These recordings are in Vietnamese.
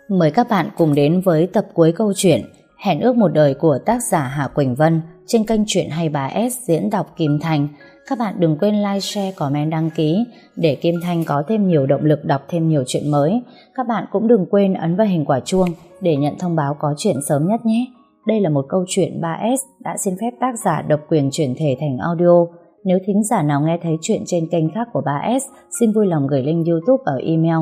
Mời các bạn cùng đến với tập cuối câu chuyện Hẹn ước một đời của tác giả Hà Quỳnh Vân trên kênh Chuyện 23S diễn đọc Kim Thanh. Các bạn đừng quên like, share, comment, đăng ký để Kim Thanh có thêm nhiều động lực đọc thêm nhiều chuyện mới. Các bạn cũng đừng quên ấn vào hình quả chuông để nhận thông báo có chuyện sớm nhất nhé. Đây là một câu chuyện 3S đã xin phép tác giả độc quyền chuyển thể thành audio. Nếu thính giả nào nghe thấy chuyện trên kênh khác của 3S, xin vui lòng gửi link YouTube ở email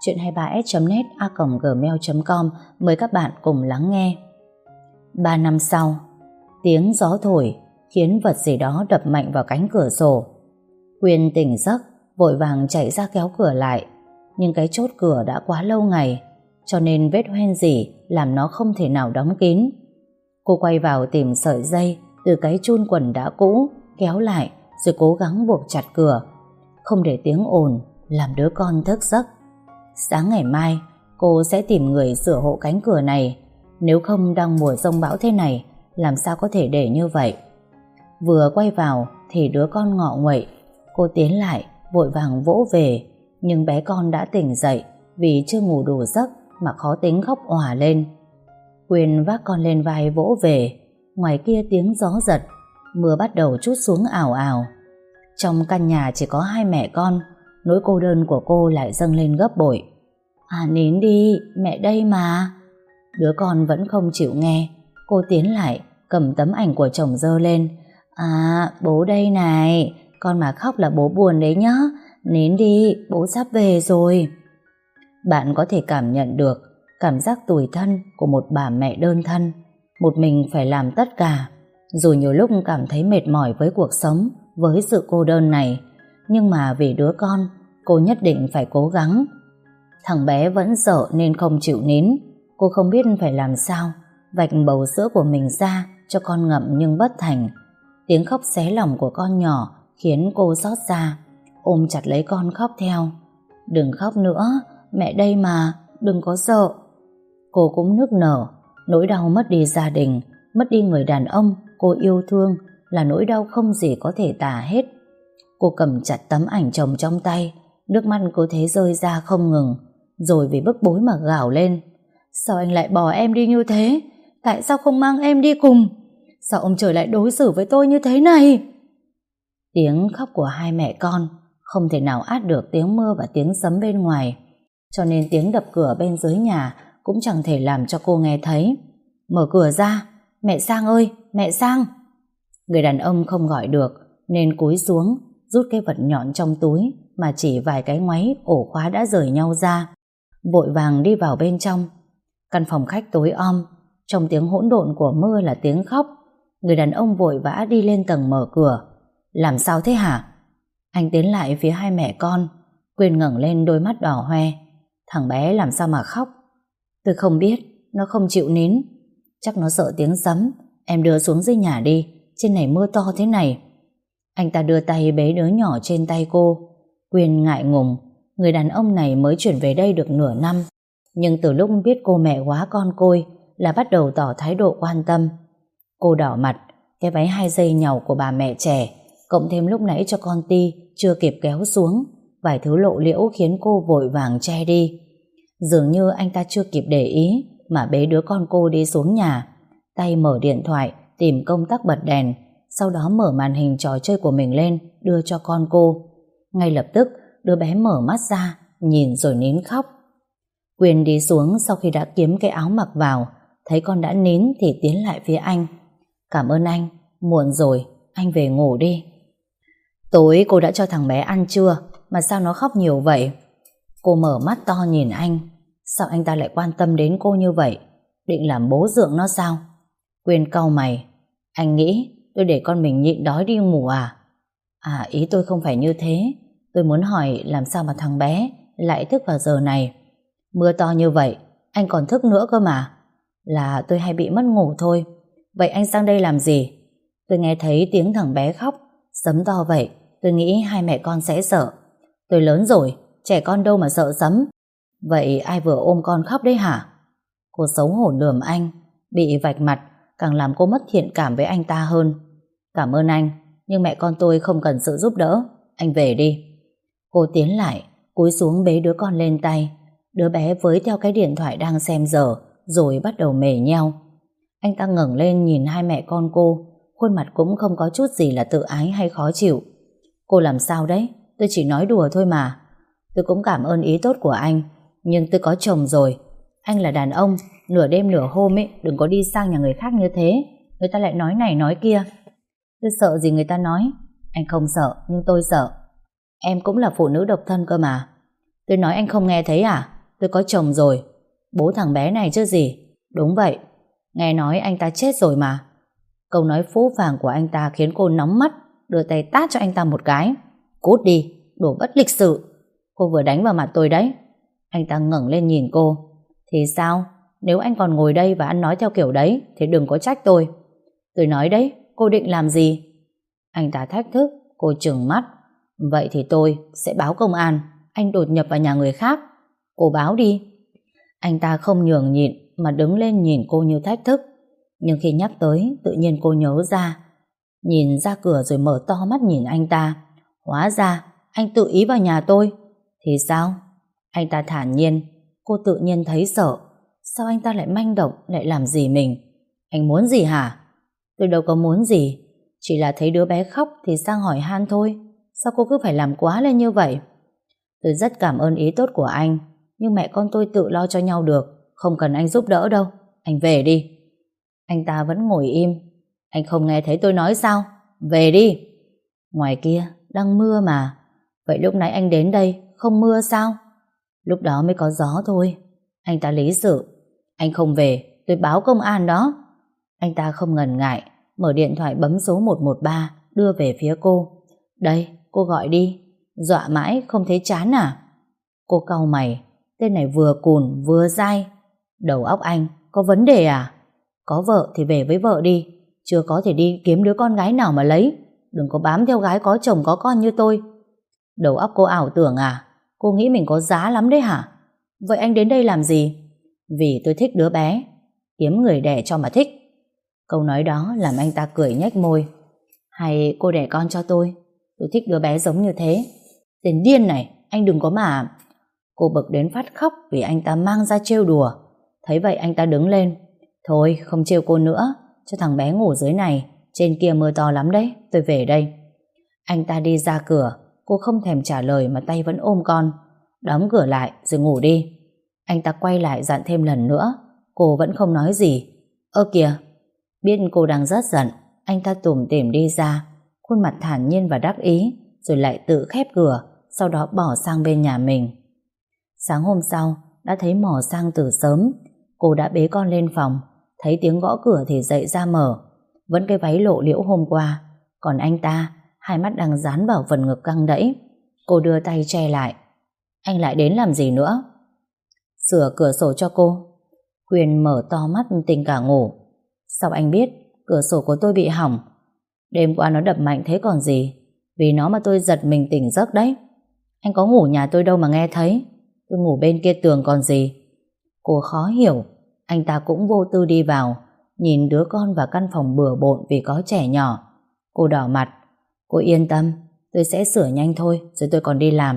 chuyện23s.net@gmail.com. Mời các bạn cùng lắng nghe. 3 năm sau, tiếng gió thổi khiến vật gì đó đập mạnh vào cánh cửa sổ. Quyên tỉnh giấc, vội vàng chạy ra kéo cửa lại, nhưng cái chốt cửa đã quá lâu ngày, cho nên vết hoen rỉ làm nó không thể nào đóng kín. Cô quay vào tìm sợi dây từ cái chun quần đã cũ, kéo lại rồi cố gắng buộc chặt cửa, không để tiếng ồn làm đứa con thức giấc. Sáng ngày mai cô sẽ tìm người sửa hộ cánh cửa này, nếu không đang mùa giông bão thế này làm sao có thể để như vậy. Vừa quay vào thì đứa con ngọ nguậy. Cô tiến lại vội vàng vỗ về, nhưng bé con đã tỉnh dậy vì chưa ngủ đủ giấc mà khó tính khóc òa lên. Quyên vác con lên vai vỗ về. Ngoài kia tiếng gió giật, mưa bắt đầu trút xuống ào ào. Trong căn nhà chỉ có hai mẹ con, nỗi cô đơn của cô lại dâng lên gấp bội. Nín đi, mẹ đây mà. Đứa con vẫn không chịu nghe. Cô tiến lại cầm tấm ảnh của chồng dơ lên. Bố đây này, con mà khóc là bố buồn đấy nhá. Nín đi, bố sắp về rồi. Bạn có thể cảm nhận được cảm giác tủi thân của một bà mẹ đơn thân, một mình phải làm tất cả. Dù nhiều lúc cảm thấy mệt mỏi với cuộc sống, với sự cô đơn này, nhưng mà vì đứa con, cô nhất định phải cố gắng. Thằng bé vẫn sợ nên không chịu nín. Cô không biết phải làm sao, vạch bầu sữa của mình ra cho con ngậm nhưng bất thành. Tiếng khóc xé lòng của con nhỏ khiến cô xót xa, ôm chặt lấy con khóc theo. Đừng khóc nữa, mẹ đây mà, đừng có sợ. Cô cũng nức nở. Nỗi đau mất đi gia đình, mất đi người đàn ông cô yêu thương là nỗi đau không gì có thể tả hết. Cô cầm chặt tấm ảnh chồng trong tay, nước mắt cứ thế rơi ra không ngừng, rồi vì bức bối mà gào lên. Sao anh lại bỏ em đi như thế? Tại sao không mang em đi cùng? Sao ông trời lại đối xử với tôi như thế này? Tiếng khóc của hai mẹ con không thể nào át được tiếng mưa và tiếng sấm bên ngoài, cho nên tiếng đập cửa bên dưới nhà cũng chẳng thể làm cho cô nghe thấy. Mở cửa ra, mẹ Sang ơi, mẹ Sang. Người đàn ông không gọi được nên cúi xuống rút cái vật nhọn trong túi mà chỉ vài cái ngoáy ổ khóa đã rời nhau ra, vội vàng đi vào bên trong. Căn phòng khách tối om, trong tiếng hỗn độn của mưa là tiếng khóc. Người đàn ông vội vã đi lên tầng mở cửa. Làm sao thế hả? Anh tiến lại phía hai mẹ con. Quyên ngẩng lên đôi mắt đỏ hoe. Thằng bé làm sao mà khóc? Tôi không biết, nó không chịu nín. Chắc nó sợ tiếng sấm. Em đưa xuống dưới nhà đi, trên này mưa to thế này. Anh ta đưa tay bế đứa nhỏ trên tay cô. Quyên ngại ngùng. Người đàn ông này mới chuyển về đây được nửa năm, nhưng từ lúc biết cô mẹ quá con côi là bắt đầu tỏ thái độ quan tâm. Cô đỏ mặt. Cái váy 2 dây nhàu của bà mẹ trẻ, cộng thêm lúc nãy cho con Ti chưa kịp kéo xuống, vài thứ lộ liễu khiến cô vội vàng che đi. Dường như anh ta chưa kịp để ý mà bế đứa con cô đi xuống nhà, tay mở điện thoại tìm công tắc bật đèn, sau đó mở màn hình trò chơi của mình lên đưa cho con cô. Ngay lập tức đứa bé mở mắt ra, nhìn rồi nín khóc. Quyên đi xuống sau khi đã kiếm cái áo mặc vào, thấy con đã nín thì tiến lại phía anh. Cảm ơn anh, muộn rồi, anh về ngủ đi. Tối cô đã cho thằng bé ăn chưa mà sao nó khóc nhiều vậy? Cô mở mắt to nhìn anh. Sao anh ta lại quan tâm đến cô như vậy? Định làm bố dượng nó sao? Quyên cau mày. Anh nghĩ tôi để con mình nhịn đói đi ngủ à? Ý tôi không phải như thế. Tôi muốn hỏi làm sao mà thằng bé lại thức vào giờ này. Mưa to như vậy anh còn thức nữa cơ mà. Là tôi hay bị mất ngủ thôi. Vậy anh sang đây làm gì? Tôi nghe thấy tiếng thằng bé khóc, sấm to vậy, tôi nghĩ hai mẹ con sẽ sợ. Tôi lớn rồi, trẻ con đâu mà sợ sấm. Vậy ai vừa ôm con khóc đấy hả? Cô xấu hổ lườm anh. Bị vạch mặt càng làm cô mất thiện cảm với anh ta hơn. Cảm ơn anh, nhưng mẹ con tôi không cần sự giúp đỡ. Anh về đi. Cô tiến lại, cúi xuống bế đứa con lên tay. Đứa bé với theo cái điện thoại đang xem giờ rồi bắt đầu mề nheo. Anh ta ngẩng lên nhìn hai mẹ con cô, khuôn mặt cũng không có chút gì là tự ái hay khó chịu. Cô làm sao đấy? Tôi chỉ nói đùa thôi mà. Tôi cũng cảm ơn ý tốt của anh, nhưng tôi có chồng rồi. Anh là đàn ông, nửa đêm nửa hôm ấy, đừng có đi sang nhà người khác như thế. Người ta lại nói này nói kia. Tôi sợ gì người ta nói? Anh không sợ, nhưng tôi sợ. Em cũng là phụ nữ độc thân cơ mà. Tôi nói anh không nghe thấy à? Tôi có chồng rồi. Bố thằng bé này chứ gì? Đúng vậy. Nghe nói anh ta chết rồi mà. Câu nói phũ phàng của anh ta khiến cô nóng mắt, đưa tay tát cho anh ta một cái. Cút đi, đồ bất lịch sự. Cô vừa đánh vào mặt tôi đấy. Anh ta ngẩng lên nhìn cô. Thì sao? Nếu anh còn ngồi đây và ăn nói theo kiểu đấy thì đừng có trách tôi. Tôi nói đấy, cô định làm gì? Anh ta thách thức. Cô trừng mắt. Vậy thì tôi sẽ báo công an. Anh đột nhập vào nhà người khác. Cô báo đi. Anh ta không nhường nhịn mà đứng lên nhìn cô như thách thức. Nhưng khi nhắc tới, tự nhiên cô nhớ ra. Nhìn ra cửa rồi mở to mắt nhìn anh ta. Hóa ra anh tự ý vào nhà tôi. Thì sao? Anh ta thản nhiên. Cô tự nhiên thấy sợ. Sao anh ta lại manh động, lại làm gì mình? Anh muốn gì hả? Tôi đâu có muốn gì. Chỉ là thấy đứa bé khóc thì sang hỏi han thôi. Sao cô cứ phải làm quá lên như vậy? Tôi rất cảm ơn ý tốt của anh, nhưng mẹ con tôi tự lo cho nhau được. Không cần anh giúp đỡ đâu. Anh về đi. Anh ta vẫn ngồi im. Anh không nghe thấy tôi nói sao? Về đi. Ngoài kia đang mưa mà. Vậy lúc nãy anh đến đây không mưa sao? Lúc đó mới có gió thôi. Anh ta lý sự. Anh không về, tôi báo công an đó. Anh ta không ngần ngại, mở điện thoại bấm số 113 đưa về phía cô. Đây, cô gọi đi. Dọa mãi không thấy chán à? Cô cau mày. Tên này vừa cùn vừa dai. Đầu óc anh có vấn đề à? Có vợ thì về với vợ đi. Chưa có thì đi kiếm đứa con gái nào mà lấy. Đừng có bám theo gái có chồng có con như tôi. Đầu óc cô ảo tưởng à? Cô nghĩ mình có giá lắm đấy hả? Vậy anh đến đây làm gì? Vì tôi thích đứa bé. Kiếm người đẻ cho mà thích. Câu nói đó làm anh ta cười nhếch môi. Hay cô đẻ con cho tôi thích đứa bé giống như thế. Tên điên này, anh đừng có mà. Cô bực đến phát khóc vì anh ta mang ra trêu đùa. Thấy vậy anh ta đứng lên. Thôi không trêu cô nữa, cho thằng bé ngủ dưới này. Trên kia mưa to lắm đấy, tôi về đây. Anh ta đi ra cửa. Cô không thèm trả lời mà tay vẫn ôm con. Đóng cửa lại rồi ngủ đi. Anh ta quay lại dặn thêm lần nữa. Cô vẫn không nói gì. Ơ kìa. Biết cô đang rất giận, anh ta tủm tỉm đi ra, khuôn mặt thản nhiên và đắc ý, rồi lại tự khép cửa, sau đó bỏ sang bên nhà mình. Sáng hôm sau, đã thấy mò sang từ sớm. Cô đã bế con lên phòng, thấy tiếng gõ cửa thì dậy ra mở. Vẫn cái váy lộ liễu hôm qua, còn anh ta, hai mắt đang dán vào phần ngực căng đẫy. Cô đưa tay che lại. Anh lại đến làm gì nữa? Sửa cửa sổ cho cô. Huyền mở to mắt tỉnh cả ngủ. Sao anh biết? Cửa sổ của tôi bị hỏng. Đêm qua nó đập mạnh thế còn gì. Vì nó mà tôi giật mình tỉnh giấc đấy. Anh có ngủ nhà tôi đâu mà nghe thấy. Tôi ngủ bên kia tường còn gì. Cô khó hiểu. Anh ta cũng vô tư đi vào, nhìn đứa con và căn phòng bừa bộn vì có trẻ nhỏ. Cô đỏ mặt. Cô yên tâm, tôi sẽ sửa nhanh thôi, rồi tôi còn đi làm.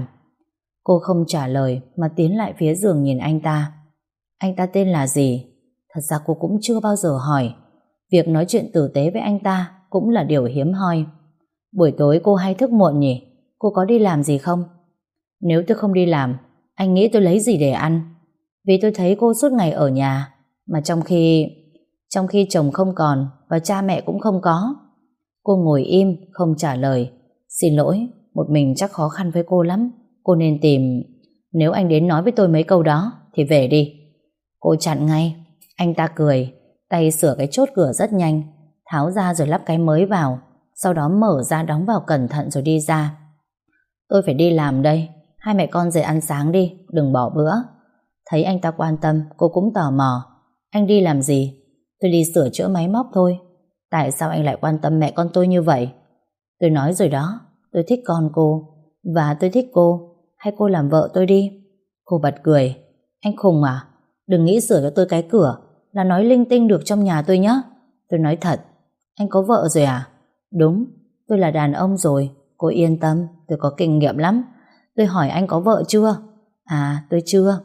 Cô không trả lời mà tiến lại phía giường nhìn anh ta. Anh ta tên là gì? Thật ra cô cũng chưa bao giờ hỏi. Việc nói chuyện tử tế với anh ta cũng là điều hiếm hoi. Buổi tối cô hay thức muộn nhỉ? Cô có đi làm gì không? Nếu tôi không đi làm, anh nghĩ tôi lấy gì để ăn? Vì tôi thấy cô suốt ngày ở nhà, mà trong khi chồng không còn và cha mẹ cũng không có. Cô ngồi im không trả lời. Xin lỗi, một mình chắc khó khăn với cô lắm. Cô nên tìm. Nếu anh đến nói với tôi mấy câu đó thì về đi. Cô chặn ngay. Anh ta cười, tay sửa cái chốt cửa rất nhanh, tháo ra rồi lắp cái mới vào, sau đó mở ra đóng vào cẩn thận rồi đi ra. Tôi phải đi làm đây. Hai mẹ con dậy ăn sáng đi, đừng bỏ bữa. Thấy anh ta quan tâm, cô cũng tò mò. Anh đi làm gì? Tôi đi sửa chữa máy móc thôi. Tại sao anh lại quan tâm mẹ con tôi như vậy? Tôi nói rồi đó, tôi thích con cô, và tôi thích cô. Hay cô làm vợ tôi đi. Cô bật cười. Anh khùng à? Đừng nghĩ sửa cho tôi cái cửa là nói linh tinh được trong nhà tôi nhé. Tôi nói thật. Anh có vợ rồi à? Đúng, tôi là đàn ông rồi. Cô yên tâm, tôi có kinh nghiệm lắm. Tôi hỏi anh có vợ chưa? À, tôi chưa.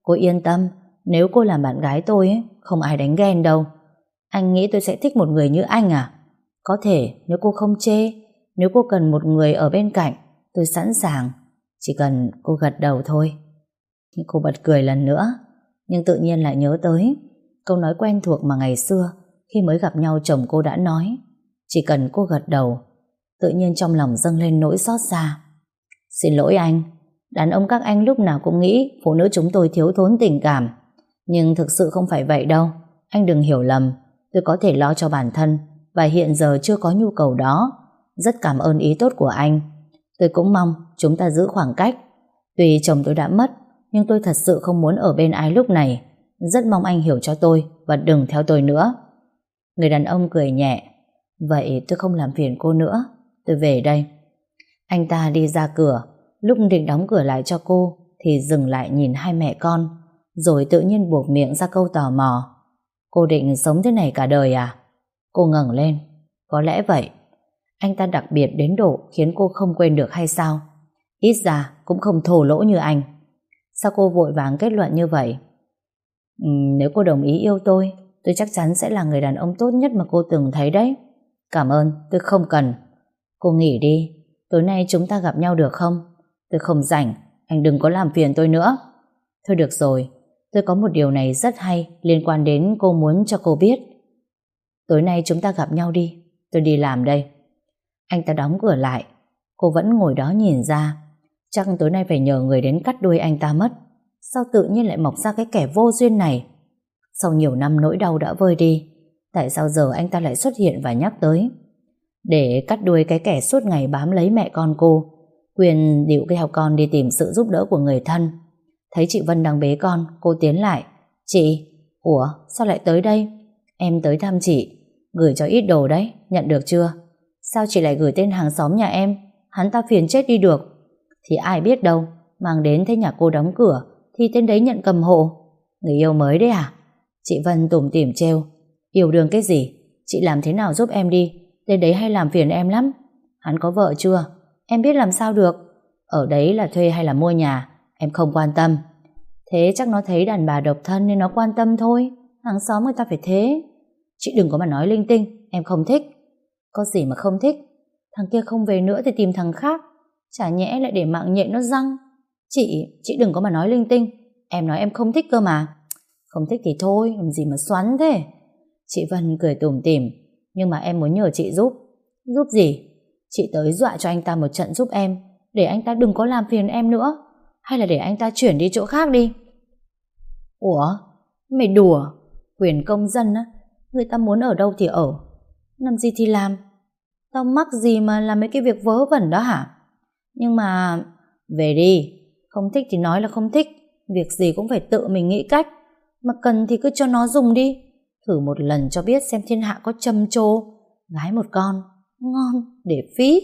Cô yên tâm, nếu cô làm bạn gái tôi ấy, không ai đánh ghen đâu. Anh nghĩ tôi sẽ thích một người như anh à? Có thể nếu cô không chê, nếu cô cần một người ở bên cạnh, tôi sẵn sàng. Chỉ cần cô gật đầu thôi. Cô bật cười lần nữa, nhưng tự nhiên lại nhớ tới câu nói quen thuộc mà ngày xưa khi mới gặp nhau chồng cô đã nói. Chỉ cần cô gật đầu. Tự nhiên trong lòng dâng lên nỗi xót xa. Xin lỗi anh, đàn ông các anh lúc nào cũng nghĩ phụ nữ chúng tôi thiếu thốn tình cảm. Nhưng thực sự không phải vậy đâu. Anh đừng hiểu lầm, tôi có thể lo cho bản thân và hiện giờ chưa có nhu cầu đó. Rất cảm ơn ý tốt của anh. Tôi cũng mong chúng ta giữ khoảng cách. Tuy chồng tôi đã mất, nhưng tôi thật sự không muốn ở bên ai lúc này. Rất mong anh hiểu cho tôi và đừng theo tôi nữa. Người đàn ông cười nhẹ. Vậy tôi không làm phiền cô nữa, tôi về đây. Anh ta đi ra cửa, lúc định đóng cửa lại cho cô thì dừng lại nhìn hai mẹ con, rồi tự nhiên buộc miệng ra câu tò mò. Cô định sống thế này cả đời à? Cô ngẩng lên. Có lẽ vậy. Anh ta đặc biệt đến độ khiến cô không quên được hay sao? Ít ra cũng không thô lỗ như anh. Sao cô vội vàng kết luận như vậy? Nếu cô đồng ý yêu tôi chắc chắn sẽ là người đàn ông tốt nhất mà cô từng thấy đấy. Cảm ơn, tôi không cần. Cô nghỉ đi, tối nay chúng ta gặp nhau được không? Tôi không rảnh, anh đừng có làm phiền tôi nữa. Thôi được rồi, tôi có một điều này rất hay liên quan đến cô muốn cho cô biết. Tối nay chúng ta gặp nhau đi, tôi đi làm đây. Anh ta đóng cửa lại. Cô vẫn ngồi đó nhìn ra. Chắc tối nay phải nhờ người đến cắt đuôi anh ta mất. Sao tự nhiên lại mọc ra cái kẻ vô duyên này? Sau nhiều năm nỗi đau đã vơi đi, tại sao giờ anh ta lại xuất hiện và nhắc tới? Để cắt đuôi cái kẻ suốt ngày bám lấy mẹ con cô. Quyền điệu theo con đi tìm sự giúp đỡ của người thân. Thấy chị Vân đang bế con, cô tiến lại. Chị, ủa sao lại tới đây? Em tới thăm chị, gửi cho ít đồ đấy, nhận được chưa? Sao chị lại gửi tên hàng xóm nhà em? Hắn ta phiền chết đi được. Thì ai biết đâu, mang đến thấy nhà cô đóng cửa thì tên đấy nhận cầm hộ. Người yêu mới đấy à? Chị Vân tủm tỉm trêu. Yêu đương cái gì? Chị làm thế nào giúp em đi. Tên đấy hay làm phiền em lắm. Hắn có vợ chưa? Em biết làm sao được. Ở đấy là thuê hay là mua nhà? Em không quan tâm. Thế chắc nó thấy đàn bà độc thân nên nó quan tâm thôi. Hàng xóm người ta phải thế. Chị đừng có mà nói linh tinh, em không thích. Có gì mà không thích? Thằng kia không về nữa thì tìm thằng khác. Chả nhẽ lại để mạng nhện nó răng. Chị đừng có mà nói linh tinh. Em nói em không thích cơ mà. Không thích thì thôi, làm gì mà xoắn thế. Chị Vân cười tủm tỉm. Nhưng mà em muốn nhờ chị giúp. Giúp gì? Chị tới dọa cho anh ta một trận giúp em, để anh ta đừng có làm phiền em nữa. Hay là để anh ta chuyển đi chỗ khác đi. Ủa? Mày đùa? Quyền công dân á, người ta muốn ở đâu thì ở, làm gì thì làm. Tao mắc gì mà làm mấy cái việc vớ vẩn đó hả? Nhưng mà về đi. Không thích thì nói là không thích. Việc gì cũng phải tự mình nghĩ cách. Mà cần thì cứ cho nó dùng đi. Thử một lần cho biết xem thiên hạ có trầm trồ. Gái một con, ngon để phí.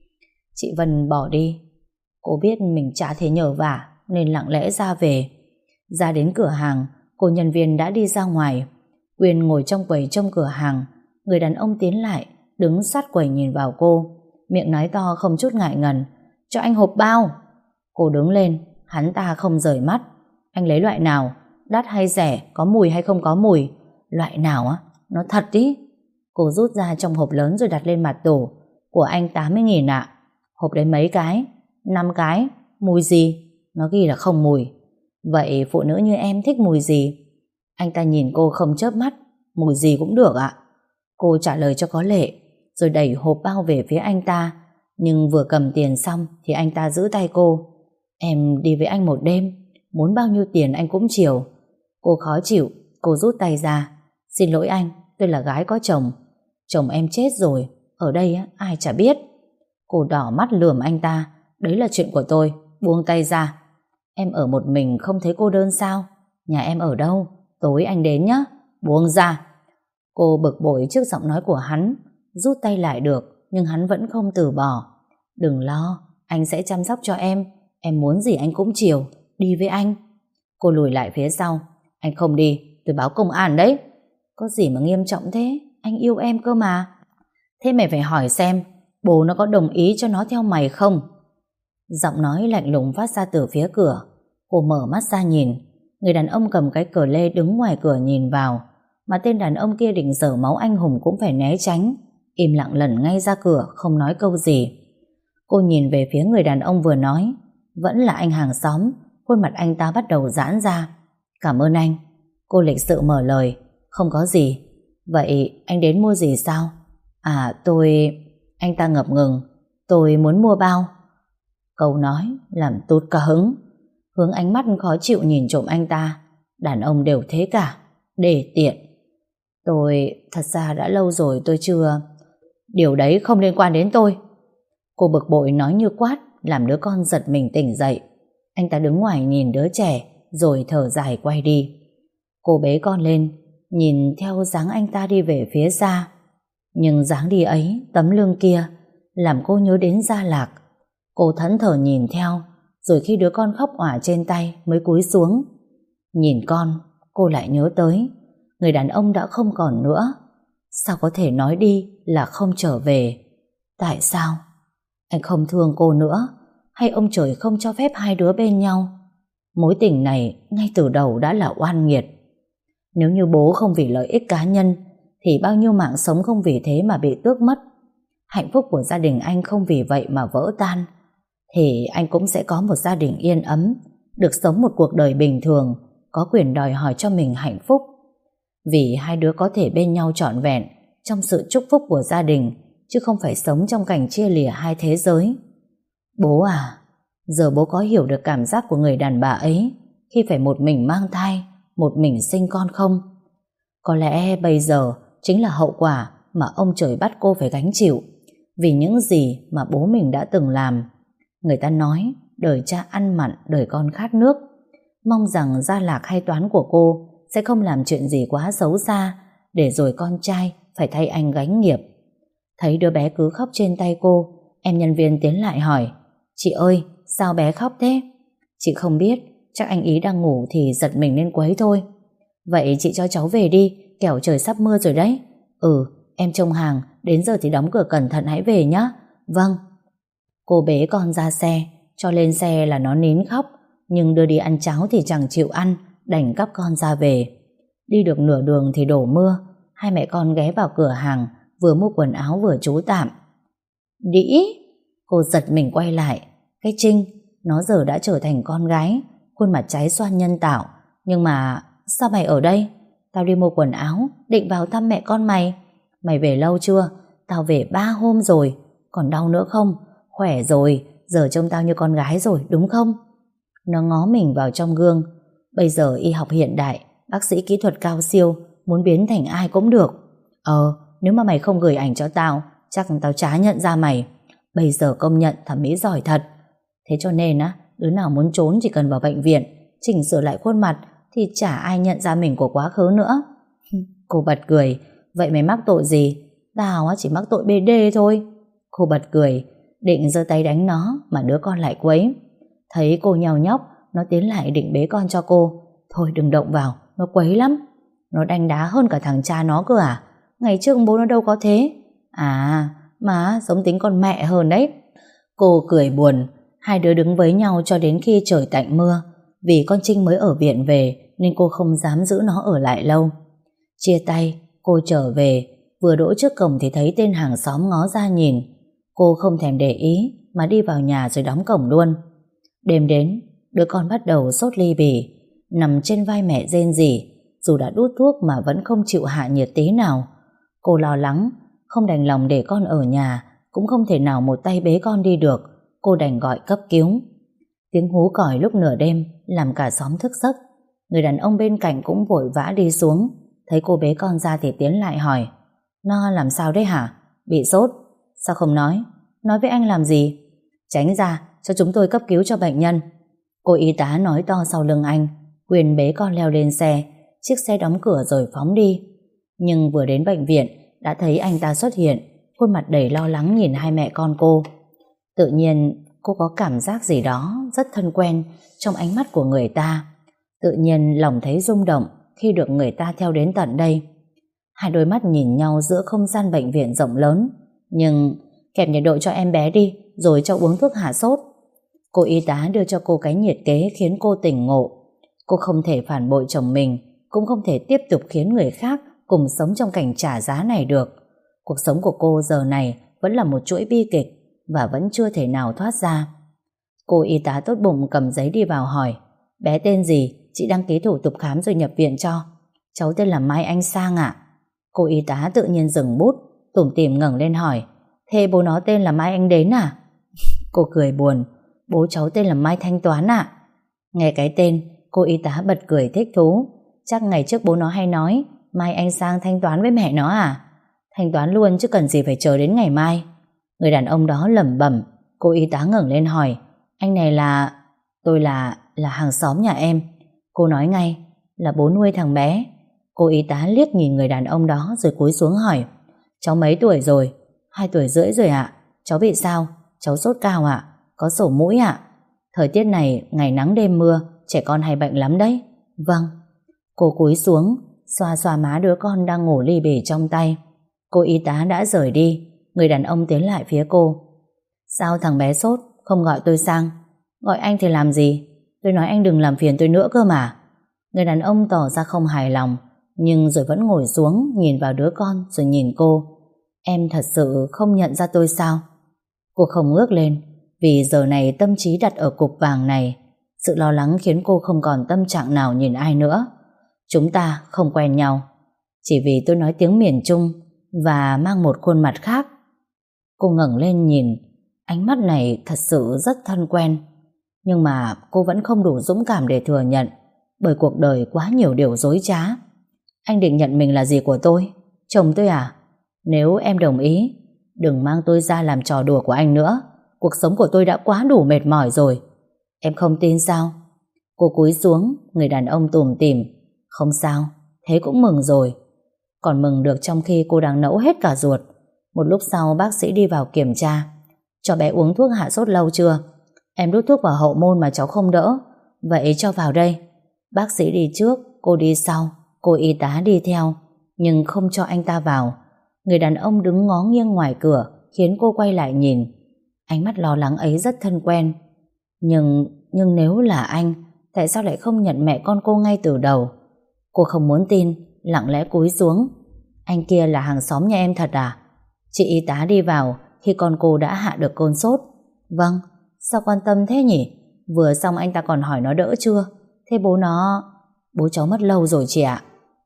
Chị Vân bỏ đi. Cô biết mình chả thể nhờ vả nên lặng lẽ ra về. Ra đến cửa hàng, cô nhân viên đã đi ra ngoài. Quyên ngồi trong quầy trong cửa hàng. Người đàn ông tiến lại, đứng sát quầy nhìn vào cô, miệng nói to không chút ngại ngần. Cho anh hộp bao. Cô đứng lên, hắn ta không rời mắt. Anh lấy loại nào? Đắt hay rẻ? Có mùi hay không có mùi? Loại nào á? Nó thật ý. Cô rút ra trong hộp lớn rồi đặt lên mặt tủ. Của anh 80.000 ạ. Hộp đấy mấy cái? 5 cái. Mùi gì? Nó ghi là không mùi. Vậy phụ nữ như em thích mùi gì? Anh ta nhìn cô không chớp mắt. Mùi gì cũng được ạ. Cô trả lời cho có lệ, rồi đẩy hộp bao về phía anh ta. Nhưng vừa cầm tiền xong thì anh ta giữ tay cô. Em đi với anh một đêm, muốn bao nhiêu tiền anh cũng chiều. Cô khó chịu, cô rút tay ra. Xin lỗi anh, tôi là gái có chồng. Chồng em chết rồi, ở đây ai chả biết. Cô đỏ mắt lườm anh ta. Đấy là chuyện của tôi, buông tay ra. Em ở một mình không thấy cô đơn sao? Nhà em ở đâu? Tối anh đến nhé. Buông ra. Cô bực bội trước giọng nói của hắn. Rút tay lại được, nhưng hắn vẫn không từ bỏ. Đừng lo, anh sẽ chăm sóc cho em. Em muốn gì anh cũng chiều. Đi với anh. Cô lùi lại phía sau. Anh không đi, tôi báo công an đấy. Có gì mà nghiêm trọng thế? Anh yêu em cơ mà. Thế mày phải hỏi xem bố nó có đồng ý cho nó theo mày không? Giọng nói lạnh lùng phát ra từ phía cửa. Cô mở mắt ra nhìn. Người đàn ông cầm cái cờ lê đứng ngoài cửa nhìn vào, mà tên đàn ông kia định giở máu anh hùng cũng phải né tránh, im lặng lẩn ngay ra cửa, không nói câu gì. Cô nhìn về phía người đàn ông vừa nói, vẫn là anh hàng xóm. Khuôn mặt anh ta bắt đầu giãn ra. Cảm ơn anh. Cô lịch sự mở lời. Không có gì. Vậy anh đến mua gì sao? Tôi... Anh ta ngập ngừng. Tôi muốn mua bao. Câu nói làm tụt cả hứng. Hướng ánh mắt khó chịu nhìn trộm anh ta. Đàn ông đều thế cả. Để tiện. Thật ra đã lâu rồi tôi chưa... Điều đấy không liên quan đến tôi. Cô bực bội nói như quát, làm đứa con giật mình tỉnh dậy. Anh ta đứng ngoài nhìn đứa trẻ, rồi thở dài quay đi. Cô bế con lên, nhìn theo dáng anh ta đi về phía xa. Nhưng dáng đi ấy, tấm lưng kia, làm cô nhớ đến Gia Lạc. Cô thẫn thờ nhìn theo, rồi khi đứa con khóc òa trên tay mới cúi xuống. Nhìn con, cô lại nhớ tới người đàn ông đã không còn nữa. Sao có thể nói đi là không trở về? Tại sao? Anh không thương cô nữa, hay ông trời không cho phép hai đứa bên nhau? Mối tình này ngay từ đầu đã là oan nghiệt. Nếu như bố không vì lợi ích cá nhân, thì bao nhiêu mạng sống không vì thế mà bị tước mất. Hạnh phúc của gia đình anh không vì vậy mà vỡ tan. Thì anh cũng sẽ có một gia đình yên ấm, được sống một cuộc đời bình thường, có quyền đòi hỏi cho mình hạnh phúc. Vì hai đứa có thể bên nhau trọn vẹn trong sự chúc phúc của gia đình, chứ không phải sống trong cảnh chia lìa hai thế giới. Bố à, giờ bố có hiểu được cảm giác của người đàn bà ấy khi phải một mình mang thai, một mình sinh con không? Có lẽ bây giờ chính là hậu quả mà ông trời bắt cô phải gánh chịu, vì những gì mà bố mình đã từng làm. Người ta nói đời cha ăn mặn, đời con khát nước. Mong rằng Gia Lạc hay Toán của cô sẽ không làm chuyện gì quá xấu xa, để rồi con trai phải thay anh gánh nghiệp. Thấy đứa bé cứ khóc trên tay cô, em nhân viên tiến lại hỏi, chị ơi, sao bé khóc thế? Chị không biết, chắc anh ý đang ngủ thì giật mình nên quấy thôi. Vậy chị cho cháu về đi, kẻo trời sắp mưa rồi đấy. Em trông hàng, đến giờ thì đóng cửa cẩn thận hãy về nhé. Vâng. Cô bế con ra xe, cho lên xe là nó nín khóc, nhưng đưa đi ăn cháo thì chẳng chịu ăn, đành cắp con ra về. Đi được nửa đường thì đổ mưa, hai mẹ con ghé vào cửa hàng, vừa mua quần áo vừa trú tạm. Đĩ! Cô giật mình quay lại. Cái Trinh, nó giờ đã trở thành con gái, khuôn mặt trái xoan nhân tạo. Nhưng mà sao mày ở đây? Tao đi mua quần áo, định vào thăm mẹ con mày. Mày về lâu chưa? Tao về 3 hôm rồi. Còn đau nữa không? Khỏe rồi, giờ trông tao như con gái rồi, đúng không? Nó ngó mình vào trong gương. Bây giờ y học hiện đại, bác sĩ kỹ thuật cao siêu, muốn biến thành ai cũng được. Nếu mà mày không gửi ảnh cho tao, chắc tao chả nhận ra mày. Bây giờ công nhận thẩm mỹ giỏi thật. Thế cho nên đứa nào muốn trốn chỉ cần vào bệnh viện, chỉnh sửa lại khuôn mặt thì chả ai nhận ra mình của quá khứ nữa. Cô bật cười. Vậy mày mắc tội gì? Tao chỉ mắc tội BD thôi. Cô bật cười, định giơ tay đánh nó mà đứa con lại quấy. Thấy cô nhào nhóc, nó tiến lại định bế con cho cô. Thôi đừng động vào, nó quấy lắm. Nó đánh đá hơn cả thằng cha nó cơ à? Ngày trước bố nó đâu có thế. Mà giống tính con mẹ hơn đấy. Cô cười buồn. Hai đứa đứng với nhau cho đến khi trời tạnh mưa. Vì con Trinh mới ở viện về nên cô không dám giữ nó ở lại lâu. Chia tay, cô trở về. Vừa đỗ trước cổng thì thấy tên hàng xóm ngó ra nhìn. Cô không thèm để ý mà đi vào nhà rồi đóng cổng luôn. Đêm đến, đứa con bắt đầu sốt ly bì, nằm trên vai mẹ rên rỉ. Dù đã đút thuốc mà vẫn không chịu hạ nhiệt tí nào. Cô lo lắng, không đành lòng để con ở nhà, cũng không thể nào một tay bế con đi được. Cô đành gọi cấp cứu. Tiếng hú còi lúc nửa đêm làm cả xóm thức giấc. Người đàn ông bên cạnh cũng vội vã đi xuống. Thấy cô bế con ra thì tiến lại hỏi, nó làm sao đấy hả? Bị sốt? Sao không nói? Nói với anh làm gì? Tránh ra, cho chúng tôi cấp cứu cho bệnh nhân. Cô y tá nói to sau lưng anh. Quyền bế con leo lên xe. Chiếc xe đóng cửa rồi phóng đi. Nhưng vừa đến bệnh viện đã thấy anh ta xuất hiện, khuôn mặt đầy lo lắng nhìn hai mẹ con cô. Tự nhiên cô có cảm giác gì đó rất thân quen trong ánh mắt của người ta. Tự nhiên lòng thấy rung động khi được người ta theo đến tận đây. Hai đôi mắt nhìn nhau giữa không gian bệnh viện rộng lớn. Nhưng kẹp nhiệt độ cho em bé đi, rồi cho uống thuốc hạ sốt. Cô y tá đưa cho cô cái nhiệt kế khiến cô tỉnh ngộ. Cô không thể phản bội chồng mình, cũng không thể tiếp tục khiến người khác cùng sống trong cảnh trả giá này được. Cuộc sống của cô giờ này vẫn là một chuỗi bi kịch và vẫn chưa thể nào thoát ra. Cô y tá tốt bụng cầm giấy đi vào hỏi: bé tên gì? Chị đăng ký thủ tục khám rồi nhập viện cho. Cháu tên là Mai Anh Sang ạ. Cô y tá tự nhiên dừng bút, tủm tỉm ngẩng lên hỏi: thế bố nó tên là Mai Anh Đến à? Cô cười buồn: bố cháu tên là Mai Thanh Toán ạ. Nghe cái tên, cô y tá bật cười thích thú. Chắc ngày trước bố nó hay nói Mai Anh Sang thanh toán với mẹ nó à? Thanh toán luôn chứ cần gì phải chờ đến ngày mai. Người đàn ông đó lẩm bẩm. Cô y tá ngẩng lên hỏi: anh này là... tôi là hàng xóm nhà em. Cô nói ngay: là bố nuôi thằng bé. Cô y tá liếc nhìn người đàn ông đó rồi cúi xuống hỏi: cháu mấy tuổi rồi? 2 tuổi rưỡi rồi ạ. Cháu bị sao? Cháu sốt cao ạ. Có sổ mũi ạ. Thời tiết này ngày nắng đêm mưa, trẻ con hay bệnh lắm đấy. Vâng. Cô cúi xuống xoa xoa má đứa con đang ngủ li bì trong tay. Cô y tá đã rời đi. Người đàn ông tiến lại phía cô: sao thằng bé sốt không gọi tôi sang? Gọi anh thì làm gì? Tôi nói anh đừng làm phiền tôi nữa cơ mà. Người đàn ông tỏ ra không hài lòng, nhưng rồi vẫn ngồi xuống nhìn vào đứa con rồi nhìn cô. Em thật sự không nhận ra tôi sao? Cô không ngước lên, vì giờ này tâm trí đặt ở cục vàng này. Sự lo lắng khiến cô không còn tâm trạng nào nhìn ai nữa. Chúng ta không quen nhau, chỉ vì tôi nói tiếng miền Trung và mang một khuôn mặt khác. Cô ngẩng lên nhìn. Ánh mắt này thật sự rất thân quen. Nhưng mà cô vẫn không đủ dũng cảm để thừa nhận, bởi cuộc đời quá nhiều điều dối trá. Anh định nhận mình là gì của tôi? Chồng tôi à? Nếu em đồng ý, đừng mang tôi ra làm trò đùa của anh nữa. Cuộc sống của tôi đã quá đủ mệt mỏi rồi. Em không tin sao? Cô cúi xuống. Người đàn ông tủm tỉm: không sao, thế cũng mừng rồi. Còn mừng được trong khi cô đang nẫu hết cả ruột. Một lúc sau bác sĩ đi vào kiểm tra. Cho bé uống thuốc hạ sốt lâu chưa? Em đút thuốc vào hậu môn mà cháu không đỡ. Vậy cho vào đây. Bác sĩ đi trước, cô đi sau. Cô y tá đi theo, nhưng không cho anh ta vào. Người đàn ông đứng ngó nghiêng ngoài cửa khiến cô quay lại nhìn. Ánh mắt lo lắng ấy rất thân quen. Nhưng nếu là anh, tại sao lại không nhận mẹ con cô ngay từ đầu? Cô không muốn tin, lặng lẽ cúi xuống. Anh kia là hàng xóm nhà em thật à? Chị y tá đi vào khi con cô đã hạ được cơn sốt. Vâng. Sao quan tâm thế nhỉ? Vừa xong anh ta còn hỏi nó đỡ chưa. Thế bố nó... Bố cháu mất lâu rồi chị ạ.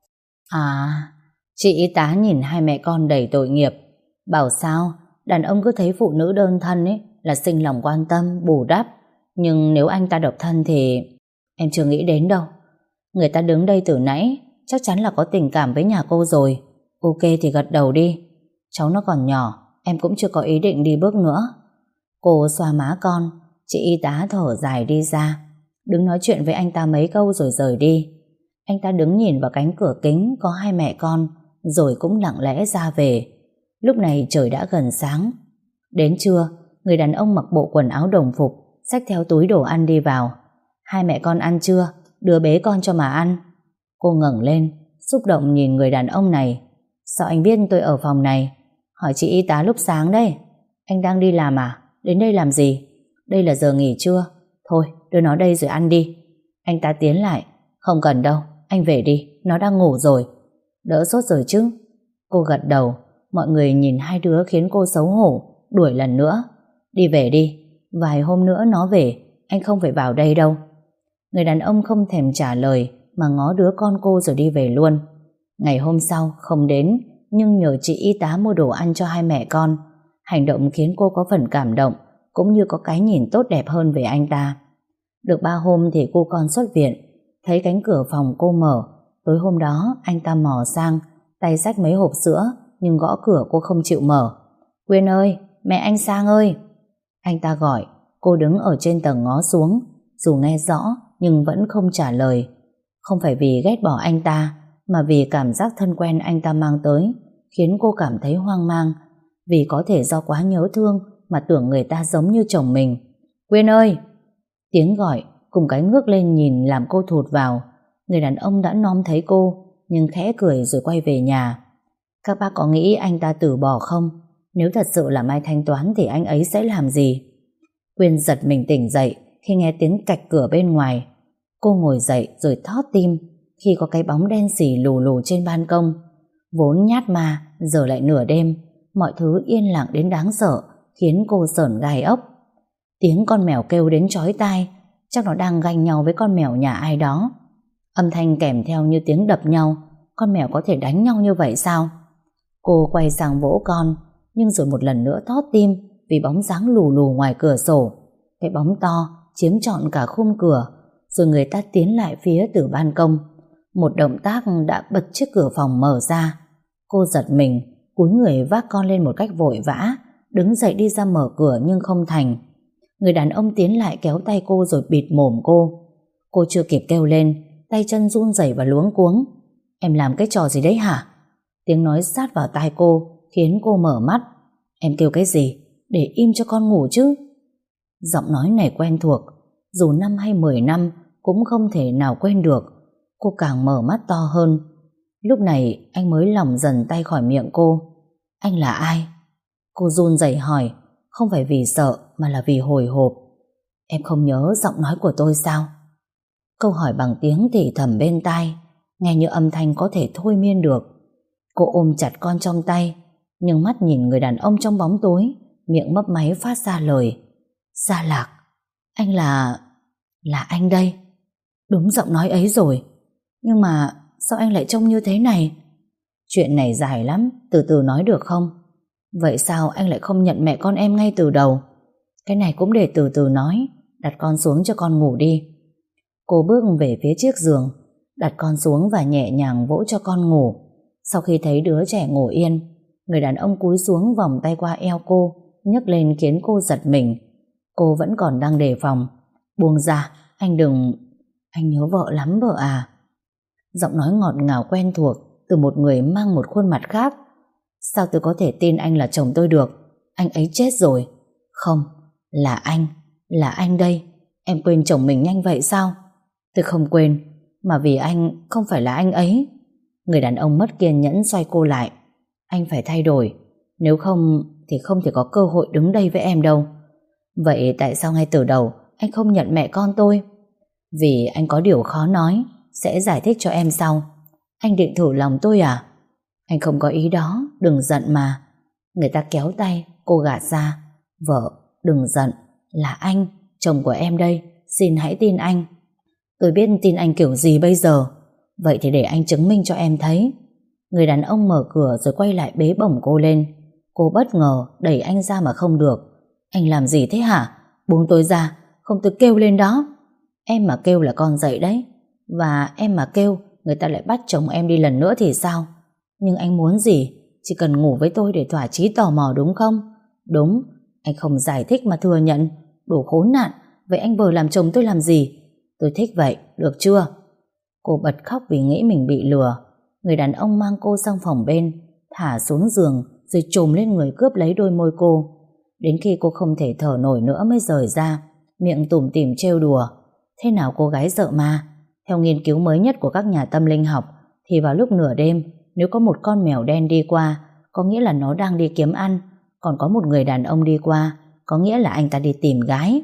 À, chị y tá nhìn hai mẹ con đầy tội nghiệp. Bảo sao đàn ông cứ thấy phụ nữ đơn thân ấy là sinh lòng quan tâm, bù đắp. Nhưng nếu anh ta độc thân thì... Em chưa nghĩ đến đâu. Người ta đứng đây từ nãy chắc chắn là có tình cảm với nhà cô rồi. Ok thì gật đầu đi. Cháu nó còn nhỏ, em cũng chưa có ý định đi bước nữa. Cô xoa má con. Chị y tá thở dài đi ra, đứng nói chuyện với anh ta mấy câu rồi rời đi. Anh ta đứng nhìn vào cánh cửa kính có hai mẹ con, rồi cũng lặng lẽ ra về. Lúc này trời đã gần sáng. Đến trưa, người đàn ông mặc bộ quần áo đồng phục, xách theo túi đồ ăn đi vào. Hai mẹ con ăn chưa? Đưa bế con cho mà ăn. Cô ngẩng lên, xúc động nhìn người đàn ông này. Sao anh biết tôi ở phòng này? Hỏi chị y tá lúc sáng đấy. Anh đang đi làm à? Đến đây làm gì? Đây là giờ nghỉ trưa. Thôi, đưa nó đây rồi ăn đi. Anh ta tiến lại. Không cần đâu, anh về đi, nó đang ngủ rồi. Đỡ sốt rồi chứ? Cô gật đầu. Mọi người nhìn hai đứa khiến cô xấu hổ, đuổi lần nữa. Đi về đi, vài hôm nữa nó về, anh không phải vào đây đâu. Người đàn ông không thèm trả lời mà ngó đứa con cô rồi đi về luôn. Ngày hôm sau không đến, nhưng nhờ chị y tá mua đồ ăn cho hai mẹ con. Hành động khiến cô có phần cảm động, cũng như có cái nhìn tốt đẹp hơn về anh ta. Được 3 hôm thì cô con xuất viện. Thấy cánh cửa phòng cô mở. Tối hôm đó anh ta mò sang, tay xách mấy hộp sữa, nhưng gõ cửa cô không chịu mở. Quyên ơi, mẹ anh Sang ơi. Anh ta gọi. Cô đứng ở trên tầng ngó xuống, dù nghe rõ nhưng vẫn không trả lời. Không phải vì ghét bỏ anh ta, mà vì cảm giác thân quen anh ta mang tới khiến cô cảm thấy hoang mang. Vì có thể do quá nhớ thương mà tưởng người ta giống như chồng mình. Quyên ơi! Tiếng gọi cùng cái ngước lên nhìn làm cô thụt vào. Người đàn ông đã nom thấy cô, nhưng khẽ cười rồi quay về nhà. Các bác có nghĩ anh ta từ bỏ không? Nếu thật sự là Mai thanh toán thì anh ấy sẽ làm gì? Quyên giật mình tỉnh dậy khi nghe tiếng cạch cửa bên ngoài. Cô ngồi dậy rồi thót tim khi có cái bóng đen xì lù lù trên ban công. Vốn nhát ma, giờ lại nửa đêm, mọi thứ yên lặng đến đáng sợ, khiến cô sởn gai ốc. Tiếng con mèo kêu đến chói tai, chắc nó đang ganh nhau với con mèo nhà ai đó. Âm thanh kèm theo như tiếng đập nhau. Con mèo có thể đánh nhau như vậy sao? Cô quay sang vỗ con, nhưng rồi một lần nữa thót tim vì bóng dáng lù lù ngoài cửa sổ. Cái bóng to chiếm trọn cả khung cửa, rồi người ta tiến lại phía từ ban công. Một động tác đã bật chiếc cửa phòng mở ra. Cô giật mình, cúi người vác con lên một cách vội vã, đứng dậy đi ra mở cửa nhưng không thành. Người đàn ông tiến lại kéo tay cô rồi bịt mồm cô. Cô chưa kịp kêu lên, tay chân run rẩy và luống cuống. Em làm cái trò gì đấy hả? Tiếng nói sát vào tai cô khiến cô mở mắt. Em kêu cái gì? Để im cho con ngủ chứ. Giọng nói này quen thuộc, dù 5 hay 10 năm cũng không thể nào quên được. Cô càng mở mắt to hơn. Lúc này anh mới lỏng dần tay khỏi miệng cô. Anh là ai? Cô run rẩy hỏi, không phải vì sợ mà là vì hồi hộp. Em không nhớ giọng nói của tôi sao? Câu hỏi bằng tiếng thì thầm bên tai, nghe như âm thanh có thể thôi miên được. Cô ôm chặt con trong tay, nhưng mắt nhìn người đàn ông trong bóng tối, miệng mấp máy phát ra lời. Gia Lạc, anh là anh đây. Đúng giọng nói ấy rồi. Nhưng mà sao anh lại trông như thế này? Chuyện này dài lắm, từ từ nói được không? Vậy sao anh lại không nhận mẹ con em ngay từ đầu? Cái này cũng để từ từ nói. Đặt con xuống cho con ngủ đi. Cô bước về phía chiếc giường, đặt con xuống và nhẹ nhàng vỗ cho con ngủ. Sau khi thấy đứa trẻ ngủ yên, người đàn ông cúi xuống vòng tay qua eo cô, nhấc lên khiến cô giật mình. Cô vẫn còn đang đề phòng. Buông ra, anh đừng... Anh nhớ vợ lắm vợ à? Giọng nói ngọt ngào quen thuộc từ một người mang một khuôn mặt khác. Sao tôi có thể tin anh là chồng tôi được? Anh ấy chết rồi. Không, là anh đây. Em quên chồng mình nhanh vậy sao? Tôi không quên, mà vì anh không phải là anh ấy. Người đàn ông mất kiên nhẫn xoay cô lại. Anh phải thay đổi, nếu không thì không thể có cơ hội đứng đây với em đâu. Vậy tại sao ngay từ đầu anh không nhận mẹ con tôi? Vì anh có điều khó nói, sẽ giải thích cho em sau. Anh định thử lòng tôi à? Anh không có ý đó, đừng giận mà. Người ta kéo tay, cô gạt ra. Vợ, đừng giận, là anh, chồng của em đây, xin hãy tin anh. Tôi biết tin anh kiểu gì bây giờ. Vậy thì để anh chứng minh cho em thấy. Người đàn ông mở cửa rồi quay lại bế bổng cô lên. Cô bất ngờ đẩy anh ra mà không được. Anh làm gì thế hả? Buông tôi ra, không tôi kêu lên đó. Em mà kêu là con dậy đấy. Và em mà kêu, người ta lại bắt chồng em đi lần nữa thì sao? Nhưng anh muốn gì? Chỉ cần ngủ với tôi để thỏa chí tò mò đúng không? Đúng, anh không giải thích mà thừa nhận. Đồ khốn nạn, vậy anh vờ làm chồng tôi làm gì? Tôi thích vậy, được chưa? Cô bật khóc vì nghĩ mình bị lừa. Người đàn ông mang cô sang phòng bên, thả xuống giường rồi chồm lên người cướp lấy đôi môi cô. Đến khi cô không thể thở nổi nữa mới rời ra, miệng tủm tỉm trêu đùa. Thế nào cô gái sợ ma? Theo nghiên cứu mới nhất của các nhà tâm linh học, thì vào lúc nửa đêm, nếu có một con mèo đen đi qua, có nghĩa là nó đang đi kiếm ăn. Còn có một người đàn ông đi qua, có nghĩa là anh ta đi tìm gái.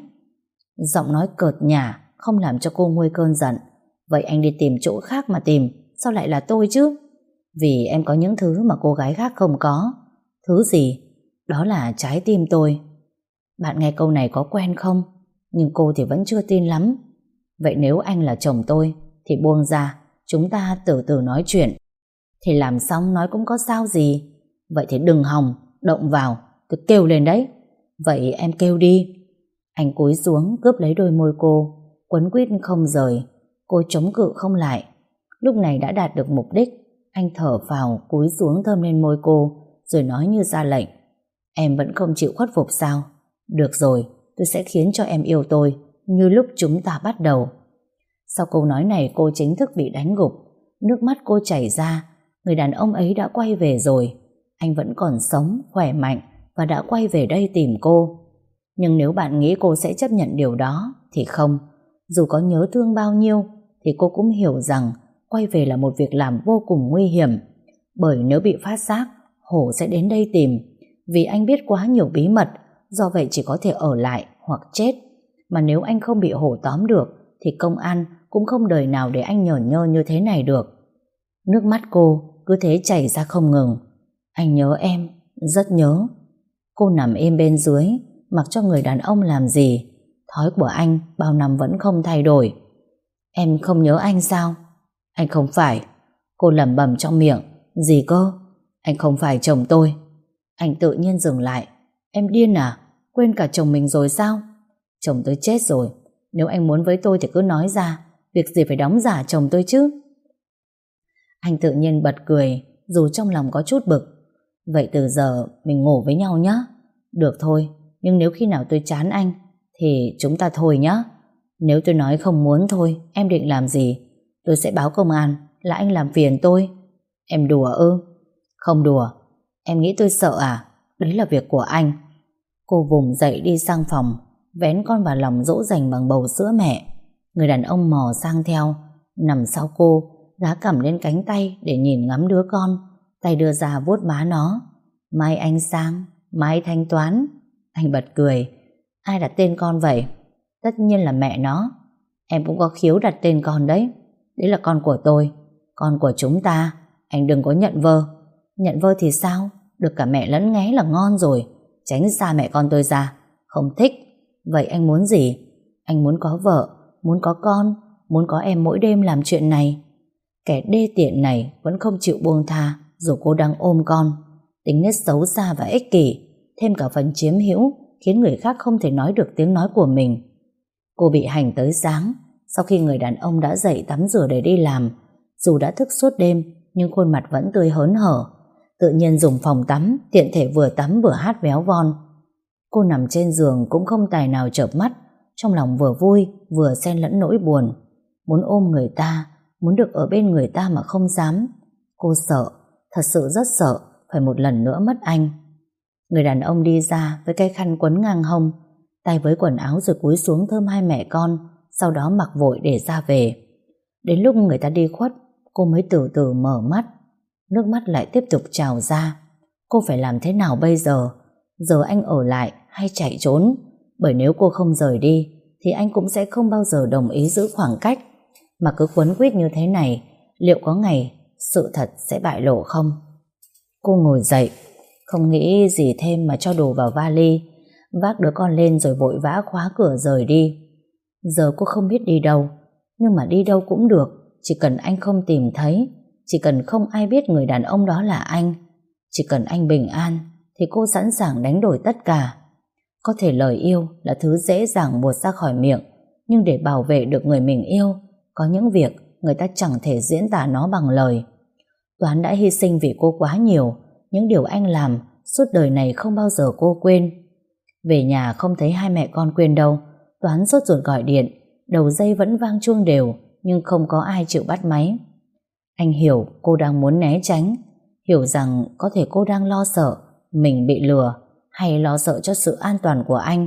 Giọng nói cợt nhả không làm cho cô nguôi cơn giận. Vậy anh đi tìm chỗ khác mà tìm, sao lại là tôi chứ? Vì em có những thứ mà cô gái khác không có. Thứ gì? Đó là trái tim tôi. Bạn nghe câu này có quen không? Nhưng cô thì vẫn chưa tin lắm. Vậy nếu anh là chồng tôi thì buông ra, chúng ta từ từ nói chuyện. Thì làm xong nói cũng có sao gì. Vậy thì đừng hòng động vào, tôi kêu lên đấy. Vậy em kêu đi. Anh cúi xuống cướp lấy đôi môi cô, quấn quýt không rời. Cô chống cự không lại. Lúc này đã đạt được mục đích. Anh thở phào cúi xuống thơm lên môi cô, rồi nói như ra lệnh. Em vẫn không chịu khuất phục sao? Được rồi, tôi sẽ khiến cho em yêu tôi như lúc chúng ta bắt đầu. Sau câu nói này cô chính thức bị đánh gục. Nước mắt cô chảy ra. Người đàn ông ấy đã quay về rồi. Anh vẫn còn sống, khỏe mạnh và đã quay về đây tìm cô. Nhưng nếu bạn nghĩ cô sẽ chấp nhận điều đó thì không. Dù có nhớ thương bao nhiêu thì cô cũng hiểu rằng quay về là một việc làm vô cùng nguy hiểm. Bởi nếu bị phát giác, Hổ sẽ đến đây tìm. Vì anh biết quá nhiều bí mật, do vậy chỉ có thể ở lại hoặc chết. Mà nếu anh không bị Hổ tóm được thì công an cũng không đời nào để anh nhởn nhơ như thế này được. Nước mắt cô cứ thế chảy ra không ngừng. Anh nhớ em, rất nhớ. Cô nằm im bên dưới, mặc cho người đàn ông làm gì. Thói của anh bao năm vẫn không thay đổi. Em không nhớ anh sao? Anh không phải. Cô lẩm bẩm trong miệng. Gì cơ? Anh không phải chồng tôi. Anh tự nhiên dừng lại. Em điên à? Quên cả chồng mình rồi sao? Chồng tôi chết rồi. Nếu anh muốn với tôi thì cứ nói ra. Việc gì phải đóng giả chồng tôi chứ? Anh tự nhiên bật cười, dù trong lòng có chút bực. Vậy từ giờ mình ngủ với nhau nhé. Được thôi, nhưng nếu khi nào tôi chán anh thì chúng ta thôi nhé. Nếu tôi nói không muốn thôi, em định làm gì? Tôi sẽ báo công an là anh làm phiền tôi. Em đùa ư? Không đùa. Em nghĩ tôi sợ à? Đấy là việc của anh. Cô vùng dậy đi sang phòng, vén con vào lòng dỗ dành bằng bầu sữa mẹ. Người đàn ông mò sang theo, nằm sau cô, gá cằm lên cánh tay để nhìn ngắm đứa con, tay đưa ra vuốt má nó. Mai anh sang, mai thanh toán. Anh bật cười. Ai đặt tên con vậy? Tất nhiên là mẹ nó. Em cũng có khiếu đặt tên con đấy. Đấy là con của tôi, con của chúng ta. Anh đừng có nhận vơ. Nhận vơ thì sao? Được cả mẹ lẫn nghé là ngon rồi. Tránh xa mẹ con tôi ra. Không thích. Vậy anh muốn gì? Anh muốn có vợ, muốn có con, muốn có em mỗi đêm làm chuyện này. Kẻ đê tiện này vẫn không chịu buông tha dù cô đang ôm con. Tính nết xấu xa và ích kỷ, thêm cả phần chiếm hữu, khiến người khác không thể nói được tiếng nói của mình. Cô bị hành tới sáng. Sau khi người đàn ông đã dậy tắm rửa để đi làm, dù đã thức suốt đêm nhưng khuôn mặt vẫn tươi hớn hở. Tự nhiên dùng phòng tắm, tiện thể vừa tắm vừa hát véo von. Cô nằm trên giường cũng không tài nào chợp mắt, trong lòng vừa vui vừa xen lẫn nỗi buồn. Muốn ôm người ta, muốn được ở bên người ta mà không dám. Cô sợ, thật sự rất sợ phải một lần nữa mất anh. Người đàn ông đi ra với cái khăn quấn ngang hông, tay với quần áo rồi cúi xuống thơm hai mẹ con, sau đó mặc vội để ra về. Đến lúc người ta đi khuất, cô mới từ từ mở mắt. Nước mắt lại tiếp tục trào ra. Cô phải làm thế nào bây giờ? Giờ anh ở lại hay chạy trốn? Bởi nếu cô không rời đi thì anh cũng sẽ không bao giờ đồng ý giữ khoảng cách. Mà cứ quấn quýt như thế này, liệu có ngày sự thật sẽ bại lộ không? Cô ngồi dậy, không nghĩ gì thêm mà cho đồ vào vali, vác đứa con lên rồi vội vã khóa cửa rời đi. Giờ cô không biết đi đâu, nhưng mà đi đâu cũng được, chỉ cần anh không tìm thấy, chỉ cần không ai biết người đàn ông đó là anh, chỉ cần anh bình an thì cô sẵn sàng đánh đổi tất cả. Có thể lời yêu là thứ dễ dàng buột ra khỏi miệng, nhưng để bảo vệ được người mình yêu, có những việc người ta chẳng thể diễn tả nó bằng lời. Toán đã hy sinh vì cô quá nhiều, những điều anh làm suốt đời này không bao giờ cô quên. Về nhà không thấy hai mẹ con Quyên đâu, Toán sốt ruột gọi điện, đầu dây vẫn vang chuông đều, nhưng không có ai chịu bắt máy. Anh hiểu cô đang muốn né tránh, hiểu rằng có thể cô đang lo sợ mình bị lừa, hay lo sợ cho sự an toàn của anh.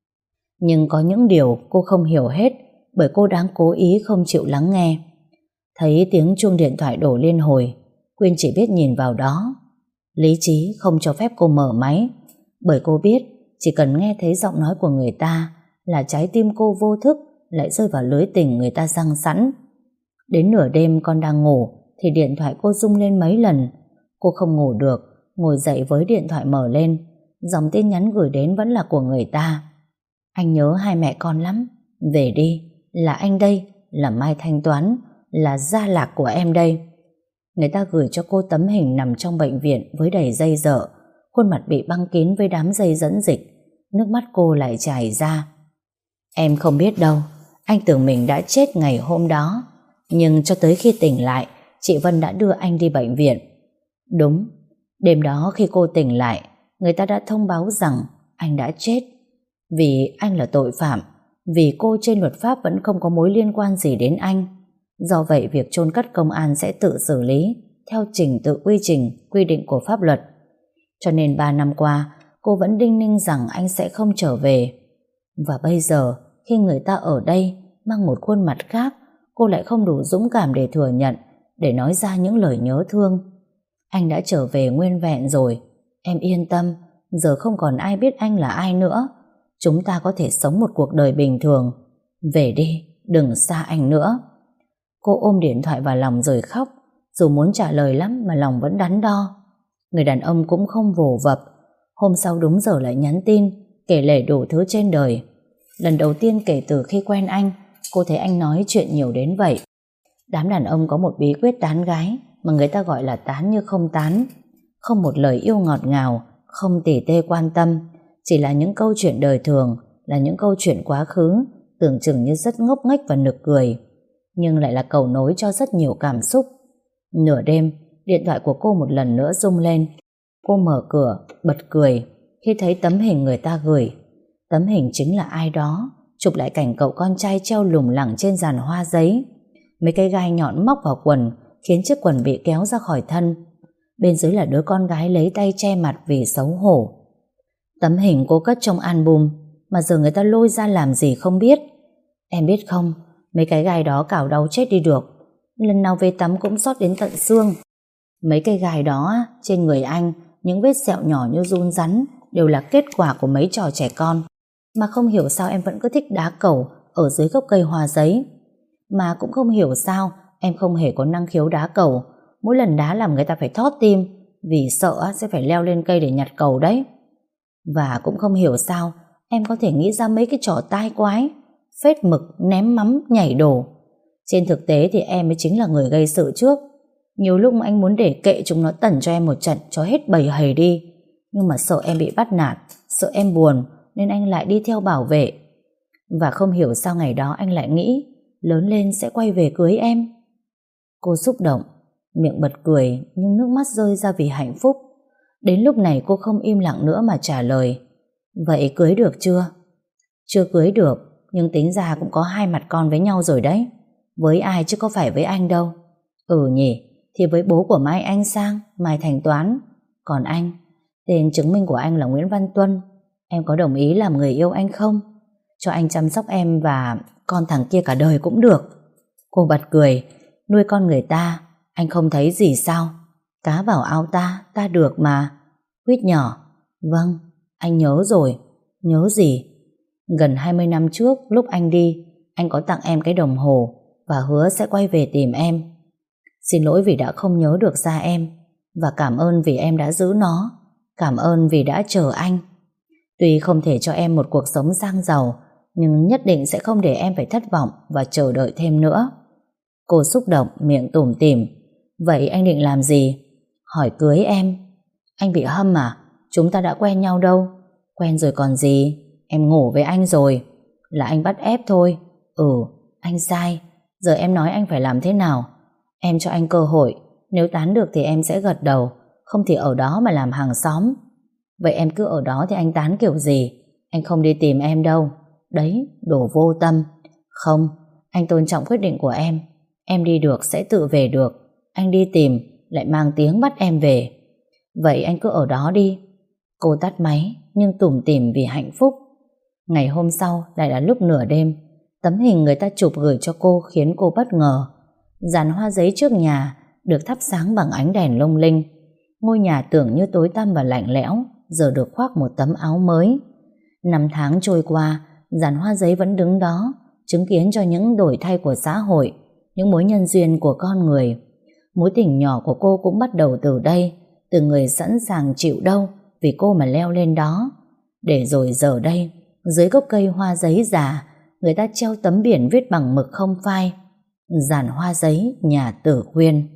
Nhưng có những điều cô không hiểu hết, bởi cô đang cố ý không chịu lắng nghe. Thấy tiếng chuông điện thoại đổ liên hồi, Quyên chỉ biết nhìn vào đó. Lý trí không cho phép cô mở máy, bởi cô biết chỉ cần nghe thấy giọng nói của người ta là trái tim cô vô thức lại rơi vào lưới tình người ta giăng sẵn. Đến nửa đêm con đang ngủ thì điện thoại cô rung lên mấy lần. Cô không ngủ được, ngồi dậy với điện thoại mở lên. Dòng tin nhắn gửi đến vẫn là của người ta. Anh nhớ hai mẹ con lắm, về đi, là anh đây, là Mai thanh toán, là gia lạc của em đây. Người ta gửi cho cô tấm hình nằm trong bệnh viện với đầy dây dợ, khuôn mặt bị băng kín với đám dây dẫn dịch. Nước mắt cô lại chảy ra. Em không biết đâu, anh tưởng mình đã chết ngày hôm đó, nhưng cho tới khi tỉnh lại, chị Vân đã đưa anh đi bệnh viện. Đúng, đêm đó khi cô tỉnh lại, người ta đã thông báo rằng anh đã chết. Vì anh là tội phạm, vì cô trên luật pháp vẫn không có mối liên quan gì đến anh. Do vậy việc chôn cất công an sẽ tự xử lý theo trình tự quy trình, quy định của pháp luật. Cho nên 3 năm qua, cô vẫn đinh ninh rằng anh sẽ không trở về. Và bây giờ, khi người ta ở đây mang một khuôn mặt khác, cô lại không đủ dũng cảm để thừa nhận, để nói ra những lời nhớ thương. Anh đã trở về nguyên vẹn rồi. Em yên tâm, giờ không còn ai biết anh là ai nữa. Chúng ta có thể sống một cuộc đời bình thường. Về đi, đừng xa anh nữa. Cô ôm điện thoại vào lòng rồi khóc. Dù muốn trả lời lắm mà lòng vẫn đắn đo. Người đàn ông cũng không vồ vập. Hôm sau đúng giờ lại nhắn tin, kể lể đủ thứ trên đời. Lần đầu tiên kể từ khi quen anh, cô thấy anh nói chuyện nhiều đến vậy. Đám đàn ông có một bí quyết tán gái mà người ta gọi là tán như không tán. Không một lời yêu ngọt ngào, không tỉ tê quan tâm, chỉ là những câu chuyện đời thường, là những câu chuyện quá khứ, tưởng chừng như rất ngốc nghếch và nực cười, nhưng lại là cầu nối cho rất nhiều cảm xúc. Nửa đêm, điện thoại của cô một lần nữa rung lên. Cô mở cửa, bật cười khi thấy tấm hình người ta gửi. Tấm hình chính là ai đó chụp lại cảnh cậu con trai treo lủng lẳng trên giàn hoa giấy. Mấy cây gai nhọn móc vào quần khiến chiếc quần bị kéo ra khỏi thân. Bên dưới là đứa con gái lấy tay che mặt vì xấu hổ. Tấm hình cô cất trong album mà giờ người ta lôi ra làm gì không biết. Em biết không, mấy cái gai đó cào đau chết đi được. Lần nào về tắm cũng xót đến tận xương. Mấy cây gai đó trên người anh, những vết sẹo nhỏ như giun rắn, đều là kết quả của mấy trò trẻ con. Mà không hiểu sao em vẫn cứ thích đá cầu ở dưới gốc cây hoa giấy. Mà cũng không hiểu sao em không hề có năng khiếu đá cầu. Mỗi lần đá làm người ta phải thót tim, vì sợ sẽ phải leo lên cây để nhặt cầu đấy. Và cũng không hiểu sao em có thể nghĩ ra mấy cái trò tai quái, phết mực, ném mắm, nhảy đồ. Trên thực tế thì em mới chính là người gây sự trước. Nhiều lúc anh muốn để kệ chúng nó tẩn cho em một trận cho hết bầy hầy đi, nhưng mà sợ em bị bắt nạt, sợ em buồn, nên anh lại đi theo bảo vệ. Và không hiểu sao ngày đó anh lại nghĩ lớn lên sẽ quay về cưới em. Cô xúc động, miệng bật cười nhưng nước mắt rơi ra vì hạnh phúc. Đến lúc này cô không im lặng nữa mà trả lời: Vậy cưới được chưa? Chưa cưới được, nhưng tính ra cũng có hai mặt con với nhau rồi đấy. Với ai chứ có phải với anh đâu. Ừ nhỉ, thì với bố của Mai Anh Sang, Mai Thành Toán. Còn anh, tên chứng minh của anh là Nguyễn Văn Tuân. Em có đồng ý làm người yêu anh không? Cho anh chăm sóc em và con thằng kia cả đời cũng được. Cô bật cười: Nuôi con người ta, anh không thấy gì sao? Cá vào ao ta, ta được mà. Quýt nhỏ: Vâng, anh nhớ rồi. Nhớ gì? Gần 20 năm trước, lúc anh đi, anh có tặng em cái đồng hồ và hứa sẽ quay về tìm em. Xin lỗi vì đã không nhớ được ra em, và cảm ơn vì em đã giữ nó. Cảm ơn vì đã chờ anh. Tuy không thể cho em một cuộc sống sang giàu, nhưng nhất định sẽ không để em phải thất vọng và chờ đợi thêm nữa. Cô xúc động, miệng tủm tỉm: Vậy anh định làm gì? Hỏi cưới em. Anh bị hâm à? Chúng ta đã quen nhau đâu. Quen rồi còn gì. Em ngủ với anh rồi. Là anh bắt ép thôi. Ừ, anh sai. Giờ em nói anh phải làm thế nào? Em cho anh cơ hội. Nếu tán được thì em sẽ gật đầu, không thì ở đó mà làm hàng xóm. Vậy em cứ ở đó thì anh tán kiểu gì? Anh không đi tìm em đâu. Đấy, đồ vô tâm. Không, anh tôn trọng quyết định của em. Em đi được sẽ tự về được. Anh đi tìm lại mang tiếng bắt em về. Vậy anh cứ ở đó đi. Cô tắt máy nhưng tủm tỉm vì hạnh phúc. Ngày hôm sau lại là lúc nửa đêm. Tấm hình người ta chụp gửi cho cô khiến cô bất ngờ. Giàn hoa giấy trước nhà được thắp sáng bằng ánh đèn lung linh. Ngôi nhà tưởng như tối tăm và lạnh lẽo giờ được khoác một tấm áo mới. Năm tháng trôi qua, giàn hoa giấy vẫn đứng đó, chứng kiến cho những đổi thay của xã hội, những mối nhân duyên của con người. Mối tình nhỏ của cô cũng bắt đầu từ đây, từ người sẵn sàng chịu đâu vì cô mà leo lên đó. Để rồi giờ đây, dưới gốc cây hoa giấy già, người ta treo tấm biển viết bằng mực không phai: Giàn hoa giấy nhà Tử Khuyên.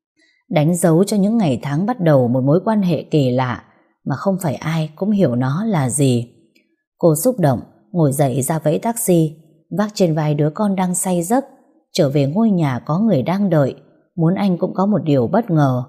Đánh dấu cho những ngày tháng bắt đầu một mối quan hệ kỳ lạ mà không phải ai cũng hiểu nó là gì. Cô xúc động ngồi dậy ra vẫy taxi, vác trên vai đứa con đang say giấc, trở về ngôi nhà có người đang đợi, muốn anh cũng có một điều bất ngờ.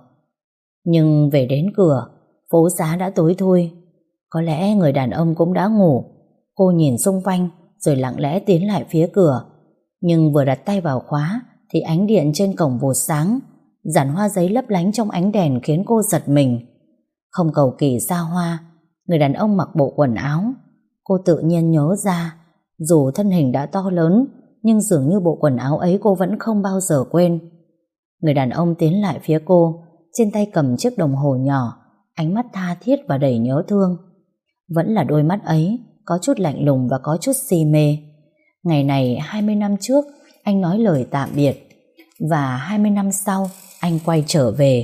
Nhưng về đến cửa, phố xá đã tối thui. Có lẽ người đàn ông cũng đã ngủ. Cô nhìn xung quanh rồi lặng lẽ tiến lại phía cửa. Nhưng vừa đặt tay vào khóa thì ánh điện trên cổng vụt sáng. Giàn hoa giấy lấp lánh trong ánh đèn khiến cô giật mình. Không cầu kỳ xa hoa, người đàn ông mặc bộ quần áo. Cô tự nhiên nhớ ra, dù thân hình đã to lớn, nhưng dường như bộ quần áo ấy cô vẫn không bao giờ quên. Người đàn ông tiến lại phía cô, trên tay cầm chiếc đồng hồ nhỏ, ánh mắt tha thiết và đầy nhớ thương. Vẫn là đôi mắt ấy, có chút lạnh lùng và có chút si mê. Ngày này 20 năm trước, anh nói lời tạm biệt. và 20 năm sau anh quay trở về.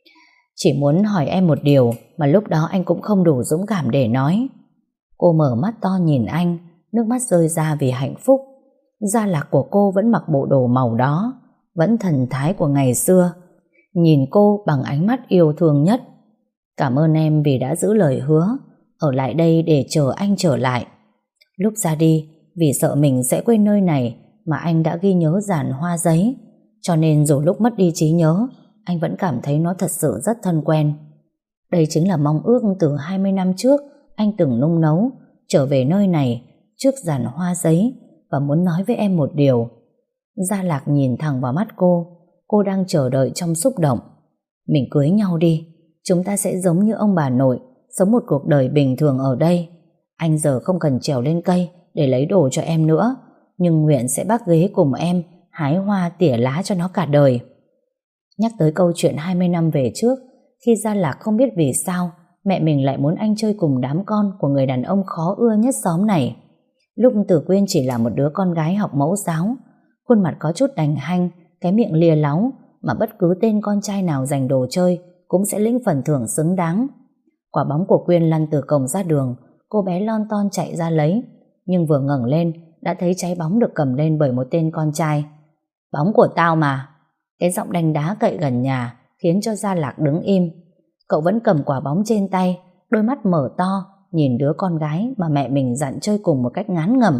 Chỉ muốn hỏi em một điều mà lúc đó anh cũng không đủ dũng cảm để nói. Cô mở mắt to nhìn anh, nước mắt rơi ra vì hạnh phúc. Gia Lạc của cô vẫn mặc bộ đồ màu đó, vẫn thần thái của ngày xưa, nhìn cô bằng ánh mắt yêu thương nhất. Cảm ơn em vì đã giữ lời hứa, ở lại đây để chờ anh trở lại. Lúc ra đi, vì sợ mình sẽ quên nơi này mà anh đã ghi nhớ dàn hoa giấy, cho nên dù lúc mất đi trí nhớ, anh vẫn cảm thấy nó thật sự rất thân quen. Đây chính là mong ước từ 20 năm trước anh từng nung nấu, trở về nơi này trước dàn hoa giấy và muốn nói với em một điều. Gia Lạc nhìn thẳng vào mắt cô đang chờ đợi trong xúc động. Mình cưới nhau đi, chúng ta sẽ giống như ông bà nội, sống một cuộc đời bình thường ở đây. Anh giờ không cần trèo lên cây để lấy đồ cho em nữa, nhưng nguyện sẽ bác ghế cùng em, hái hoa tỉa lá cho nó cả đời. Nhắc tới câu chuyện 20 năm về trước, khi Gia Lạc không biết vì sao mẹ mình lại muốn anh chơi cùng đám con của người đàn ông khó ưa nhất xóm này. Lúc Tử Quyên chỉ là một đứa con gái học mẫu giáo, khuôn mặt có chút đành hanh, cái miệng lìa láu, mà bất cứ tên con trai nào giành đồ chơi cũng sẽ lĩnh phần thưởng xứng đáng. Quả bóng của Quyên lăn từ cổng ra đường, cô bé lon ton chạy ra lấy, nhưng vừa ngẩng lên đã thấy trái bóng được cầm lên bởi một tên con trai. Bóng của tao mà. Cái giọng đanh đá cậy gần nhà khiến cho Gia Lạc đứng im. Cậu vẫn cầm quả bóng trên tay, đôi mắt mở to nhìn đứa con gái mà mẹ mình dặn chơi cùng một cách ngán ngẩm.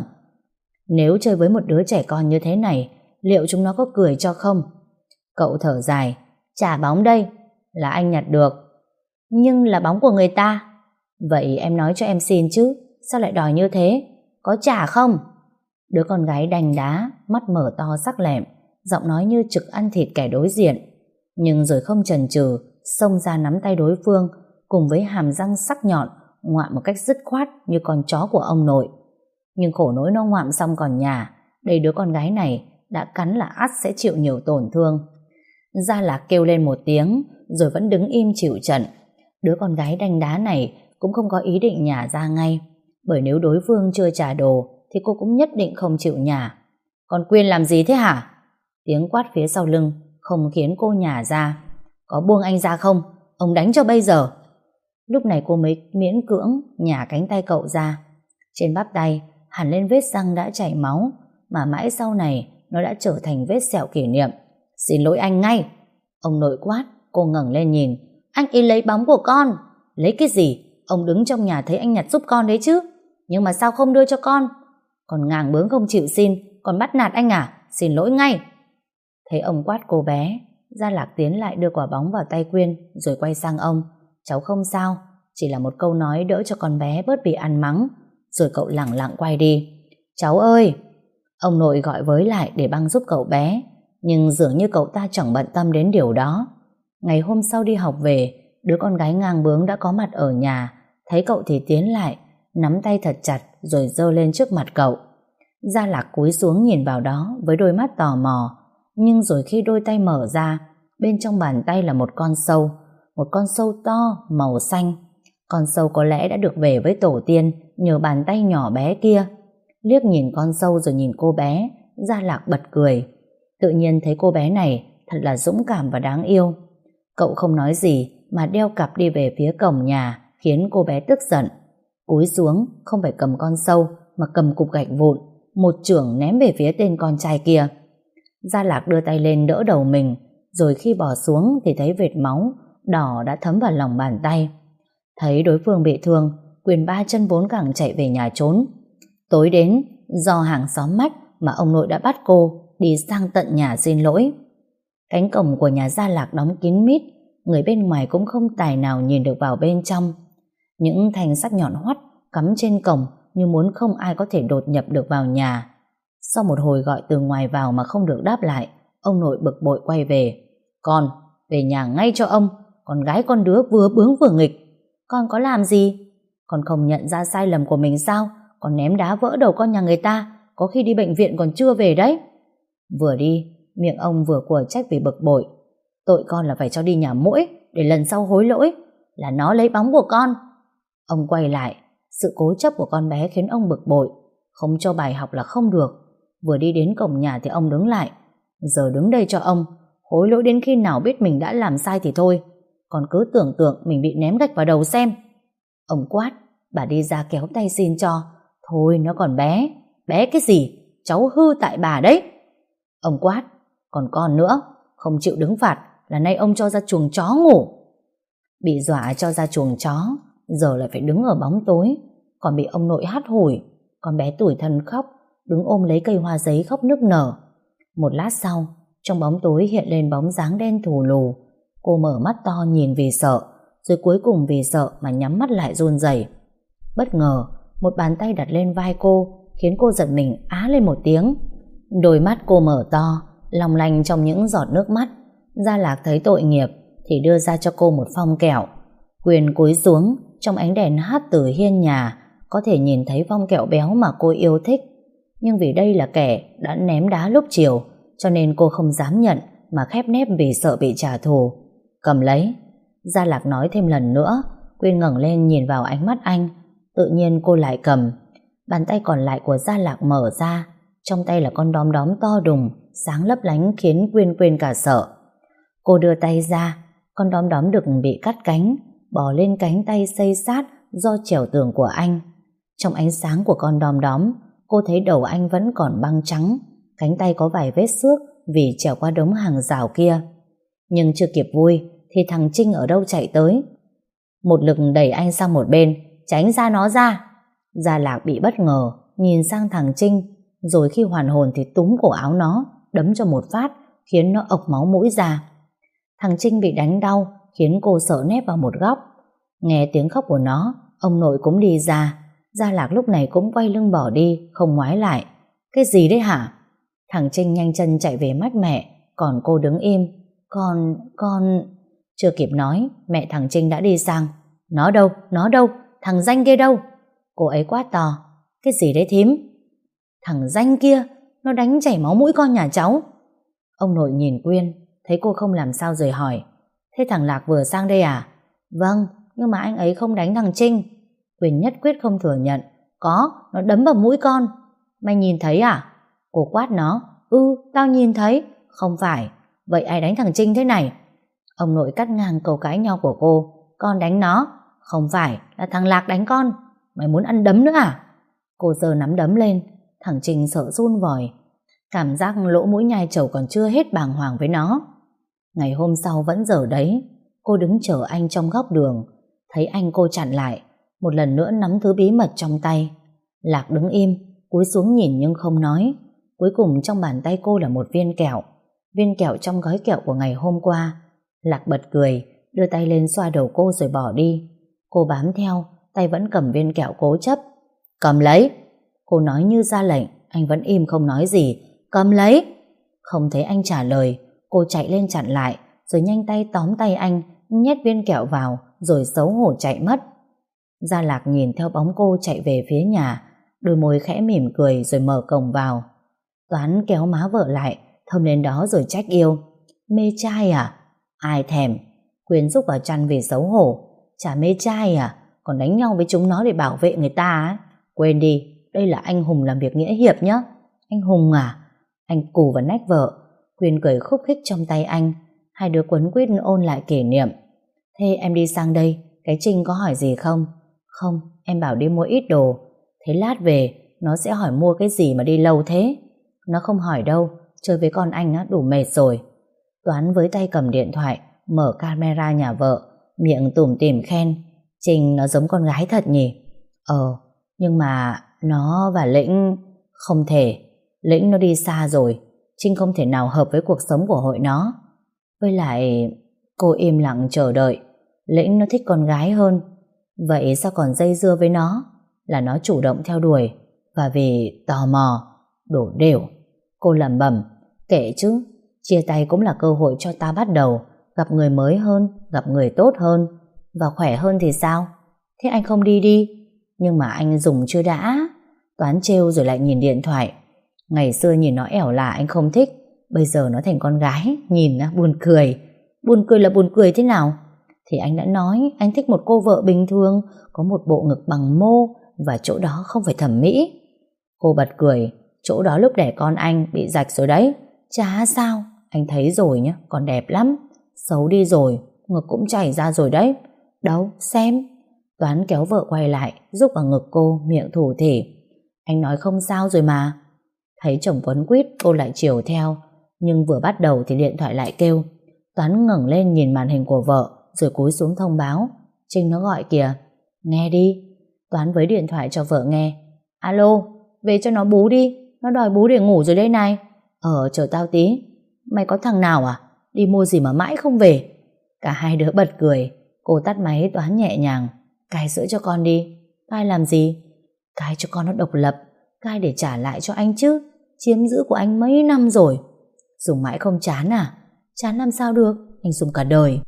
Nếu chơi với một đứa trẻ con như thế này, liệu chúng nó có cười cho không? Cậu thở dài. Trả bóng đây. Là anh nhặt được. Nhưng là bóng của người ta. Vậy em nói cho em xin chứ, sao lại đòi như thế? Có trả không? Đứa con gái đanh đá, mắt mở to sắc lẹm, giọng nói như trực ăn thịt kẻ đối diện. Nhưng rồi không chần chừ, xông ra nắm tay đối phương, cùng với hàm răng sắc nhọn ngoạm một cách dứt khoát như con chó của ông nội. Nhưng khổ nỗi nó ngoạm xong còn nhà, đây đứa con gái này đã cắn là ắt sẽ chịu nhiều tổn thương. Gia Lạc kêu lên một tiếng rồi vẫn đứng im chịu trận. Đứa con gái đanh đá này cũng không có ý định nhả ra ngay, bởi nếu đối phương chưa trả đồ thì cô cũng nhất định không chịu nhả. Con Quyên làm gì thế hả? Tiếng quát phía sau lưng không khiến cô nhả ra. Có buông anh ra không? Ông đánh cho bây giờ. Lúc này cô mới miễn cưỡng nhả cánh tay cậu ra. Trên bắp tay hẳn lên vết răng đã chảy máu, mà mãi sau này nó đã trở thành vết sẹo kỷ niệm. Xin lỗi anh ngay. Ông nội quát. Cô ngẩng lên nhìn. Anh ý lấy bóng của con. Lấy cái gì? Ông đứng trong nhà thấy anh nhặt giúp con đấy chứ. Nhưng mà sao không đưa cho con? Còn ngàng bướng không chịu xin, còn bắt nạt anh à? Xin lỗi ngay. Thấy ông quát cô bé, Gia Lạc tiến lại đưa quả bóng vào tay Quyên rồi quay sang ông. Cháu không sao, chỉ là một câu nói đỡ cho con bé bớt bị ăn mắng. Rồi cậu lẳng lặng quay đi. Cháu ơi! Ông nội gọi với lại để băng giúp cậu bé, nhưng dường như cậu ta chẳng bận tâm đến điều đó. Ngày hôm sau đi học về, đứa con gái ngang bướng đã có mặt ở nhà. Thấy cậu thì tiến lại, nắm tay thật chặt rồi giơ lên trước mặt cậu. Gia Lạc cúi xuống nhìn vào đó với đôi mắt tò mò. Nhưng rồi khi đôi tay mở ra, bên trong bàn tay là một con sâu to màu xanh. Con sâu có lẽ đã được về với tổ tiên nhờ bàn tay nhỏ bé kia. Liếc nhìn con sâu rồi nhìn cô bé, Gia Lạc bật cười. Tự nhiên thấy cô bé này thật là dũng cảm và đáng yêu. Cậu không nói gì mà đeo cặp đi về phía cổng nhà, khiến cô bé tức giận. Cúi xuống không phải cầm con sâu mà cầm cục gạch vụn, một chưởng ném về phía tên con trai kia. Gia Lạc đưa tay lên đỡ đầu mình, rồi khi bỏ xuống thì thấy vệt máu đỏ đã thấm vào lòng bàn tay. Thấy đối phương bị thương, Quyên ba chân bốn cẳng chạy về nhà trốn. Tối đến, do hàng xóm mách mà ông nội đã bắt cô đi sang tận nhà xin lỗi. Cánh cổng của nhà Gia Lạc đóng kín mít, người bên ngoài cũng không tài nào nhìn được vào bên trong. Những thanh sắt nhọn hoắt cắm trên cổng như muốn không ai có thể đột nhập được vào nhà. Sau một hồi gọi từ ngoài vào mà không được đáp lại, ông nội bực bội quay về. Con, về nhà ngay cho ông, con gái con đứa vừa bướng vừa nghịch. Con có làm gì? Con không nhận ra sai lầm của mình sao? Con ném đá vỡ đầu con nhà người ta, có khi đi bệnh viện còn chưa về đấy. Vừa đi, miệng ông vừa của trách vì bực bội. Tội con là phải cho đi nhà muỗi để lần sau hối lỗi, là nó lấy bóng của con. Ông quay lại, sự cố chấp của con bé khiến ông bực bội. Không cho bài học là không được. Vừa đi đến cổng nhà thì ông đứng lại. Giờ đứng đây cho ông hối lỗi đến khi nào biết mình đã làm sai thì thôi, còn cứ tưởng tượng mình bị ném gạch vào đầu xem. Ông quát, bà đi ra kéo tay xin cho. Thôi nó còn bé. Bé cái gì? Cháu hư tại bà đấy. Ông quát, còn con nữa, không chịu đứng phạt là nay ông cho ra chuồng chó ngủ. Bị dọa cho ra chuồng chó, giờ lại phải đứng ở bóng tối, còn bị ông nội hắt hủi. Con bé tủi thân khóc, đứng ôm lấy cây hoa giấy khóc nức nở. Một lát sau, trong bóng tối hiện lên bóng dáng đen thù lù. Cô mở mắt to nhìn vì sợ, rồi cuối cùng vì sợ mà nhắm mắt lại run rẩy. Bất ngờ, một bàn tay đặt lên vai cô, khiến cô giật mình á lên một tiếng. Đôi mắt cô mở to, long lanh trong những giọt nước mắt. Gia Lạc thấy tội nghiệp thì đưa ra cho cô một phong kẹo. Quyền cúi xuống, trong ánh đèn hắt từ hiên nhà có thể nhìn thấy phong kẹo béo mà cô yêu thích. Nhưng vì đây là kẻ đã ném đá lúc chiều, cho nên cô không dám nhận mà khép nép vì sợ bị trả thù. Cầm lấy. Gia Lạc nói thêm lần nữa. Quyên ngẩng lên nhìn vào ánh mắt anh. Tự nhiên cô lại cầm. Bàn tay còn lại của Gia Lạc mở ra, trong tay là con đom đóm to đùng, sáng lấp lánh khiến Quyên quên cả sợ. Cô đưa tay ra, con đom đóm được bị cắt cánh, bò lên cánh tay xây sát do trèo tường của anh. Trong ánh sáng của con đom đóm, cô thấy đầu anh vẫn còn băng trắng, cánh tay có vài vết xước vì trèo qua đống hàng rào kia. Nhưng chưa kịp vui thì thằng Trinh ở đâu chạy tới, một lực đẩy anh sang một bên. Tránh ra nó ra. Gia Lạc bị bất ngờ, nhìn sang thằng Trinh, rồi khi hoàn hồn thì túm cổ áo nó, đấm cho một phát, khiến nó ộc máu mũi ra. Thằng Trinh bị đánh đau, khiến cô sợ nép vào một góc. Nghe tiếng khóc của nó, ông nội cũng đi ra. Gia Lạc lúc này cũng quay lưng bỏ đi, không ngoái lại. Cái gì đấy hả? Thằng Trinh nhanh chân chạy về mách mẹ, còn cô đứng im. Con... Chưa kịp nói, mẹ thằng Trinh đã đi sang. Nó đâu? Nó đâu? Thằng danh kia đâu? Cô ấy quát to. Cái gì đấy thím? Thằng danh kia, nó đánh chảy máu mũi con nhà cháu. Ông nội nhìn Quyên, thấy cô không làm sao rồi hỏi. Thế thằng Lạc vừa sang đây à? Vâng, nhưng mà anh ấy không đánh thằng Trinh. Quyên nhất quyết không thừa nhận. Có, nó đấm vào mũi con. Mày nhìn thấy à? Cô quát nó. Tao nhìn thấy. Không phải. Vậy ai đánh thằng Trinh thế này? Ông nội cắt ngang câu cãi nhau của cô. Con đánh nó. Không phải, là thằng Lạc đánh con. Mày muốn ăn đấm nữa à? Cô giơ nắm đấm lên. Thằng Trinh sợ run vòi. Cảm giác lỗ mũi nhai trầu còn chưa hết bàng hoàng với nó. Ngày hôm sau vẫn giờ đấy. Cô đứng chờ anh trong góc đường. Thấy anh cô chặn lại. Một lần nữa nắm thứ bí mật trong tay. Lạc đứng im, cúi xuống nhìn nhưng không nói. Cuối cùng trong bàn tay cô là một viên kẹo. Viên kẹo trong gói kẹo của ngày hôm qua. Lạc bật cười, đưa tay lên xoa đầu cô rồi bỏ đi. Cô bám theo, tay vẫn cầm viên kẹo cố chấp. Cầm lấy. Cô nói như ra lệnh, anh vẫn im không nói gì. Cầm lấy. Không thấy anh trả lời, cô chạy lên chặn lại, rồi nhanh tay tóm tay anh, nhét viên kẹo vào, rồi xấu hổ chạy mất. Gia Lạc nhìn theo bóng cô chạy về phía nhà, đôi môi khẽ mỉm cười rồi mở cổng vào. Toán kéo má vợ lại, thơm lên đó rồi trách yêu. Mê trai à? Ai thèm. Quyến rúc vào chăn vì xấu hổ. Chả mê trai à? Còn đánh nhau với chúng nó để bảo vệ người ta á? Quên đi, đây là anh Hùng làm việc nghĩa hiệp nhá. Anh Hùng à? Anh cù vào nách vợ. Quyên cười khúc khích trong tay anh. Hai đứa quấn quýt ôn lại kỷ niệm. Thế em đi sang đây, cái Trinh có hỏi gì không? Không, em bảo đi mua ít đồ. Thế lát về, nó sẽ hỏi mua cái gì mà đi lâu thế? Nó không hỏi đâu, chơi với con anh á đủ mệt rồi. Toán với tay cầm điện thoại, mở camera nhà vợ, miệng tủm tỉm khen. Trinh nó giống con gái thật nhỉ? Nhưng mà nó và Lĩnh... Không thể, Lĩnh nó đi xa rồi, Trinh không thể nào hợp với cuộc sống của hội nó. Với lại... Cô im lặng chờ đợi. Lĩnh nó thích con gái hơn. Vậy sao còn dây dưa với nó? Là nó chủ động theo đuổi, và vì tò mò. Đổ đều. Cô lẩm bẩm, kệ chứ, chia tay cũng là cơ hội cho ta bắt đầu, gặp người mới hơn, gặp người tốt hơn, và khỏe hơn thì sao? Thế anh không đi đi? Nhưng mà anh dùng chưa đã. Toán trêu rồi lại nhìn điện thoại. Ngày xưa nhìn nó ẻo lả anh không thích, bây giờ nó thành con gái, nhìn buồn cười. Buồn cười là buồn cười thế nào? Thì anh đã nói anh thích một cô vợ bình thường, có một bộ ngực bằng mô, và chỗ đó không phải thẩm mỹ. Cô bật cười. Chỗ đó lúc đẻ con anh bị rạch rồi đấy. Chả sao, anh thấy rồi nhá, còn đẹp lắm. Xấu đi rồi, ngực cũng chảy ra rồi đấy. Đâu, xem. Toán kéo vợ quay lại, rúc vào ngực cô, miệng thủ thỉ. Anh nói không sao rồi mà. Thấy chồng quấn quýt, cô lại chiều theo. Nhưng vừa bắt đầu thì điện thoại lại kêu. Toán ngẩng lên nhìn màn hình của vợ, rồi cúi xuống thông báo. Trinh nó gọi kìa. Nghe đi. Toán với điện thoại cho vợ nghe. Alo, về cho nó bú đi. Nó đòi bú để ngủ rồi đây này. Chờ tao tí. Mày có thằng nào à? Đi mua gì mà mãi không về? Cả hai đứa bật cười. Cô tắt máy. Toán nhẹ nhàng. Cai sữa cho con đi. Cai làm gì? Cai cho con nó độc lập. Cai để trả lại cho anh chứ. Chiếm giữ của anh mấy năm rồi. Dùng mãi không chán à? Chán làm sao được, anh dùng cả đời.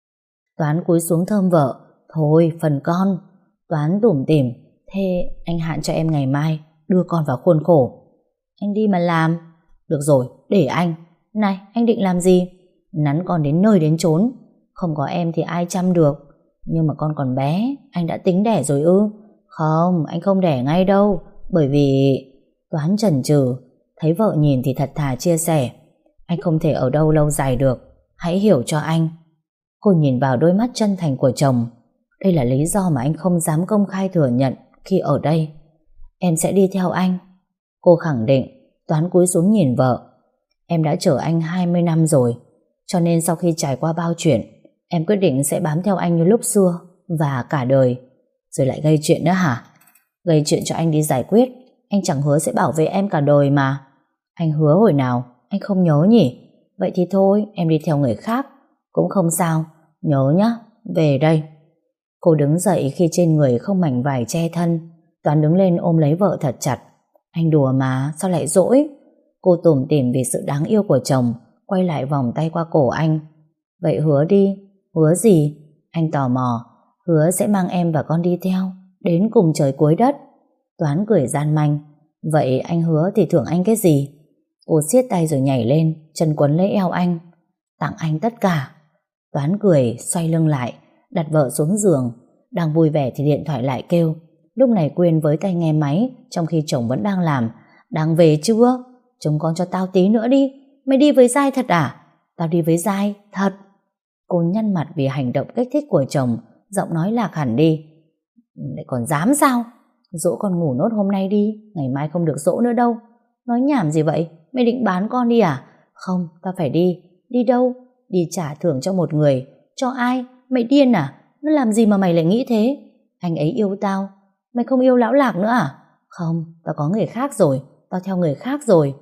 Toán cúi xuống thơm vợ. Thôi phần con. Toán tủm tỉm. Thế anh hạn cho em ngày mai đưa con vào khuôn khổ. Anh đi mà làm. Được rồi, để anh. Này, anh định làm gì? Nắn con đến nơi đến chốn. Không có em thì ai chăm được. Nhưng mà con còn bé. Anh đã tính đẻ rồi ư? Không, anh không đẻ ngay đâu. Bởi vì... Toán chần chừ. Thấy vợ nhìn thì thật thà chia sẻ. Anh không thể ở đâu lâu dài được. Hãy hiểu cho anh. Cô nhìn vào đôi mắt chân thành của chồng. Đây là lý do mà anh không dám công khai thừa nhận khi ở đây. Em sẽ đi theo anh. Cô khẳng định. Toán cúi xuống nhìn vợ. Em đã chở anh 20 năm rồi. Cho nên sau khi trải qua bao chuyện, em quyết định sẽ bám theo anh như lúc xưa. Và cả đời. Rồi lại gây chuyện nữa hả? Gây chuyện cho anh đi giải quyết. Anh chẳng hứa sẽ bảo vệ em cả đời mà. Anh hứa hồi nào? Anh không nhớ nhỉ? Vậy thì thôi, em đi theo người khác. Cũng không sao. Nhớ nhá, về đây. Cô đứng dậy khi trên người không mảnh vải che thân. Toán đứng lên ôm lấy vợ thật chặt. Anh đùa mà, sao lại dỗi? Cô tủm tỉm vì sự đáng yêu của chồng, quay lại vòng tay qua cổ anh. Vậy hứa đi. Hứa gì? Anh tò mò. Hứa sẽ mang em và con đi theo, đến cùng trời cuối đất. Toán cười gian manh. Vậy anh hứa thì thưởng anh cái gì? Cô siết tay rồi nhảy lên, chân quấn lấy eo anh. Tặng anh tất cả. Toán cười, xoay lưng lại, đặt vợ xuống giường. Đang vui vẻ thì điện thoại lại kêu. Lúc này Quyên với tay nghe máy, trong khi chồng vẫn đang làm. Đang về chưa? Trông con cho tao tí nữa đi. Mày đi với Giai thật à? Tao đi với Giai, thật. Cô nhăn mặt vì hành động kích thích của chồng, giọng nói lạc hẳn đi. Lại còn dám sao? Dỗ con ngủ nốt hôm nay đi, ngày mai không được dỗ nữa đâu. Nói nhảm gì vậy? Mày định bán con đi à? Không, tao phải đi. Đi đâu? Đi trả thưởng cho một người. Cho ai? Mày điên à? Nó làm gì mà mày lại nghĩ thế? Anh ấy yêu tao. Mày không yêu lão Lạc nữa à? Không, tao có người khác rồi. Tao theo người khác rồi.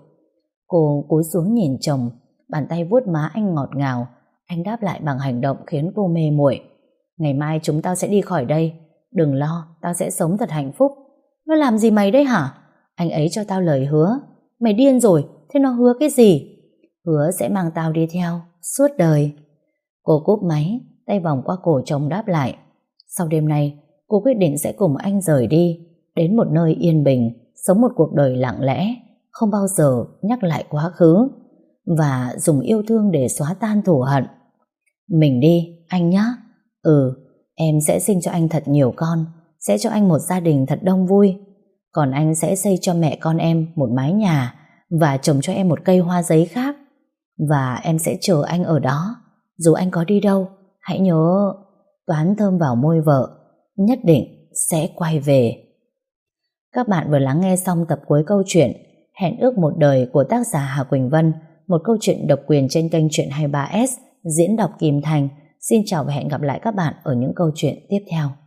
Cô cúi xuống nhìn chồng, bàn tay vuốt má anh ngọt ngào. Anh đáp lại bằng hành động khiến cô mê muội. Ngày mai chúng tao sẽ đi khỏi đây. Đừng lo, tao sẽ sống thật hạnh phúc. Nó làm gì mày đấy hả? Anh ấy cho tao lời hứa. Mày điên rồi, thế nó hứa cái gì? Hứa sẽ mang tao đi theo suốt đời. Cô cúp máy, tay vòng qua cổ chồng đáp lại. Sau đêm nay, cô quyết định sẽ cùng anh rời đi, đến một nơi yên bình, sống một cuộc đời lặng lẽ, không bao giờ nhắc lại quá khứ, và dùng yêu thương để xóa tan thù hận. Mình đi, anh nhá. Em sẽ sinh cho anh thật nhiều con, sẽ cho anh một gia đình thật đông vui. Còn anh sẽ xây cho mẹ con em một mái nhà và trồng cho em một cây hoa giấy khác. Và em sẽ chờ anh ở đó. Dù anh có đi đâu, hãy nhớ. Toán thơm vào môi vợ. Nhất định sẽ quay về. Các bạn vừa lắng nghe xong tập cuối câu chuyện Hẹn ước một đời của tác giả Hà Quỳnh Vân, một câu chuyện độc quyền trên kênh Chuyện 23S, diễn đọc Kim Thành. Xin chào và hẹn gặp lại các bạn ở những câu chuyện tiếp theo.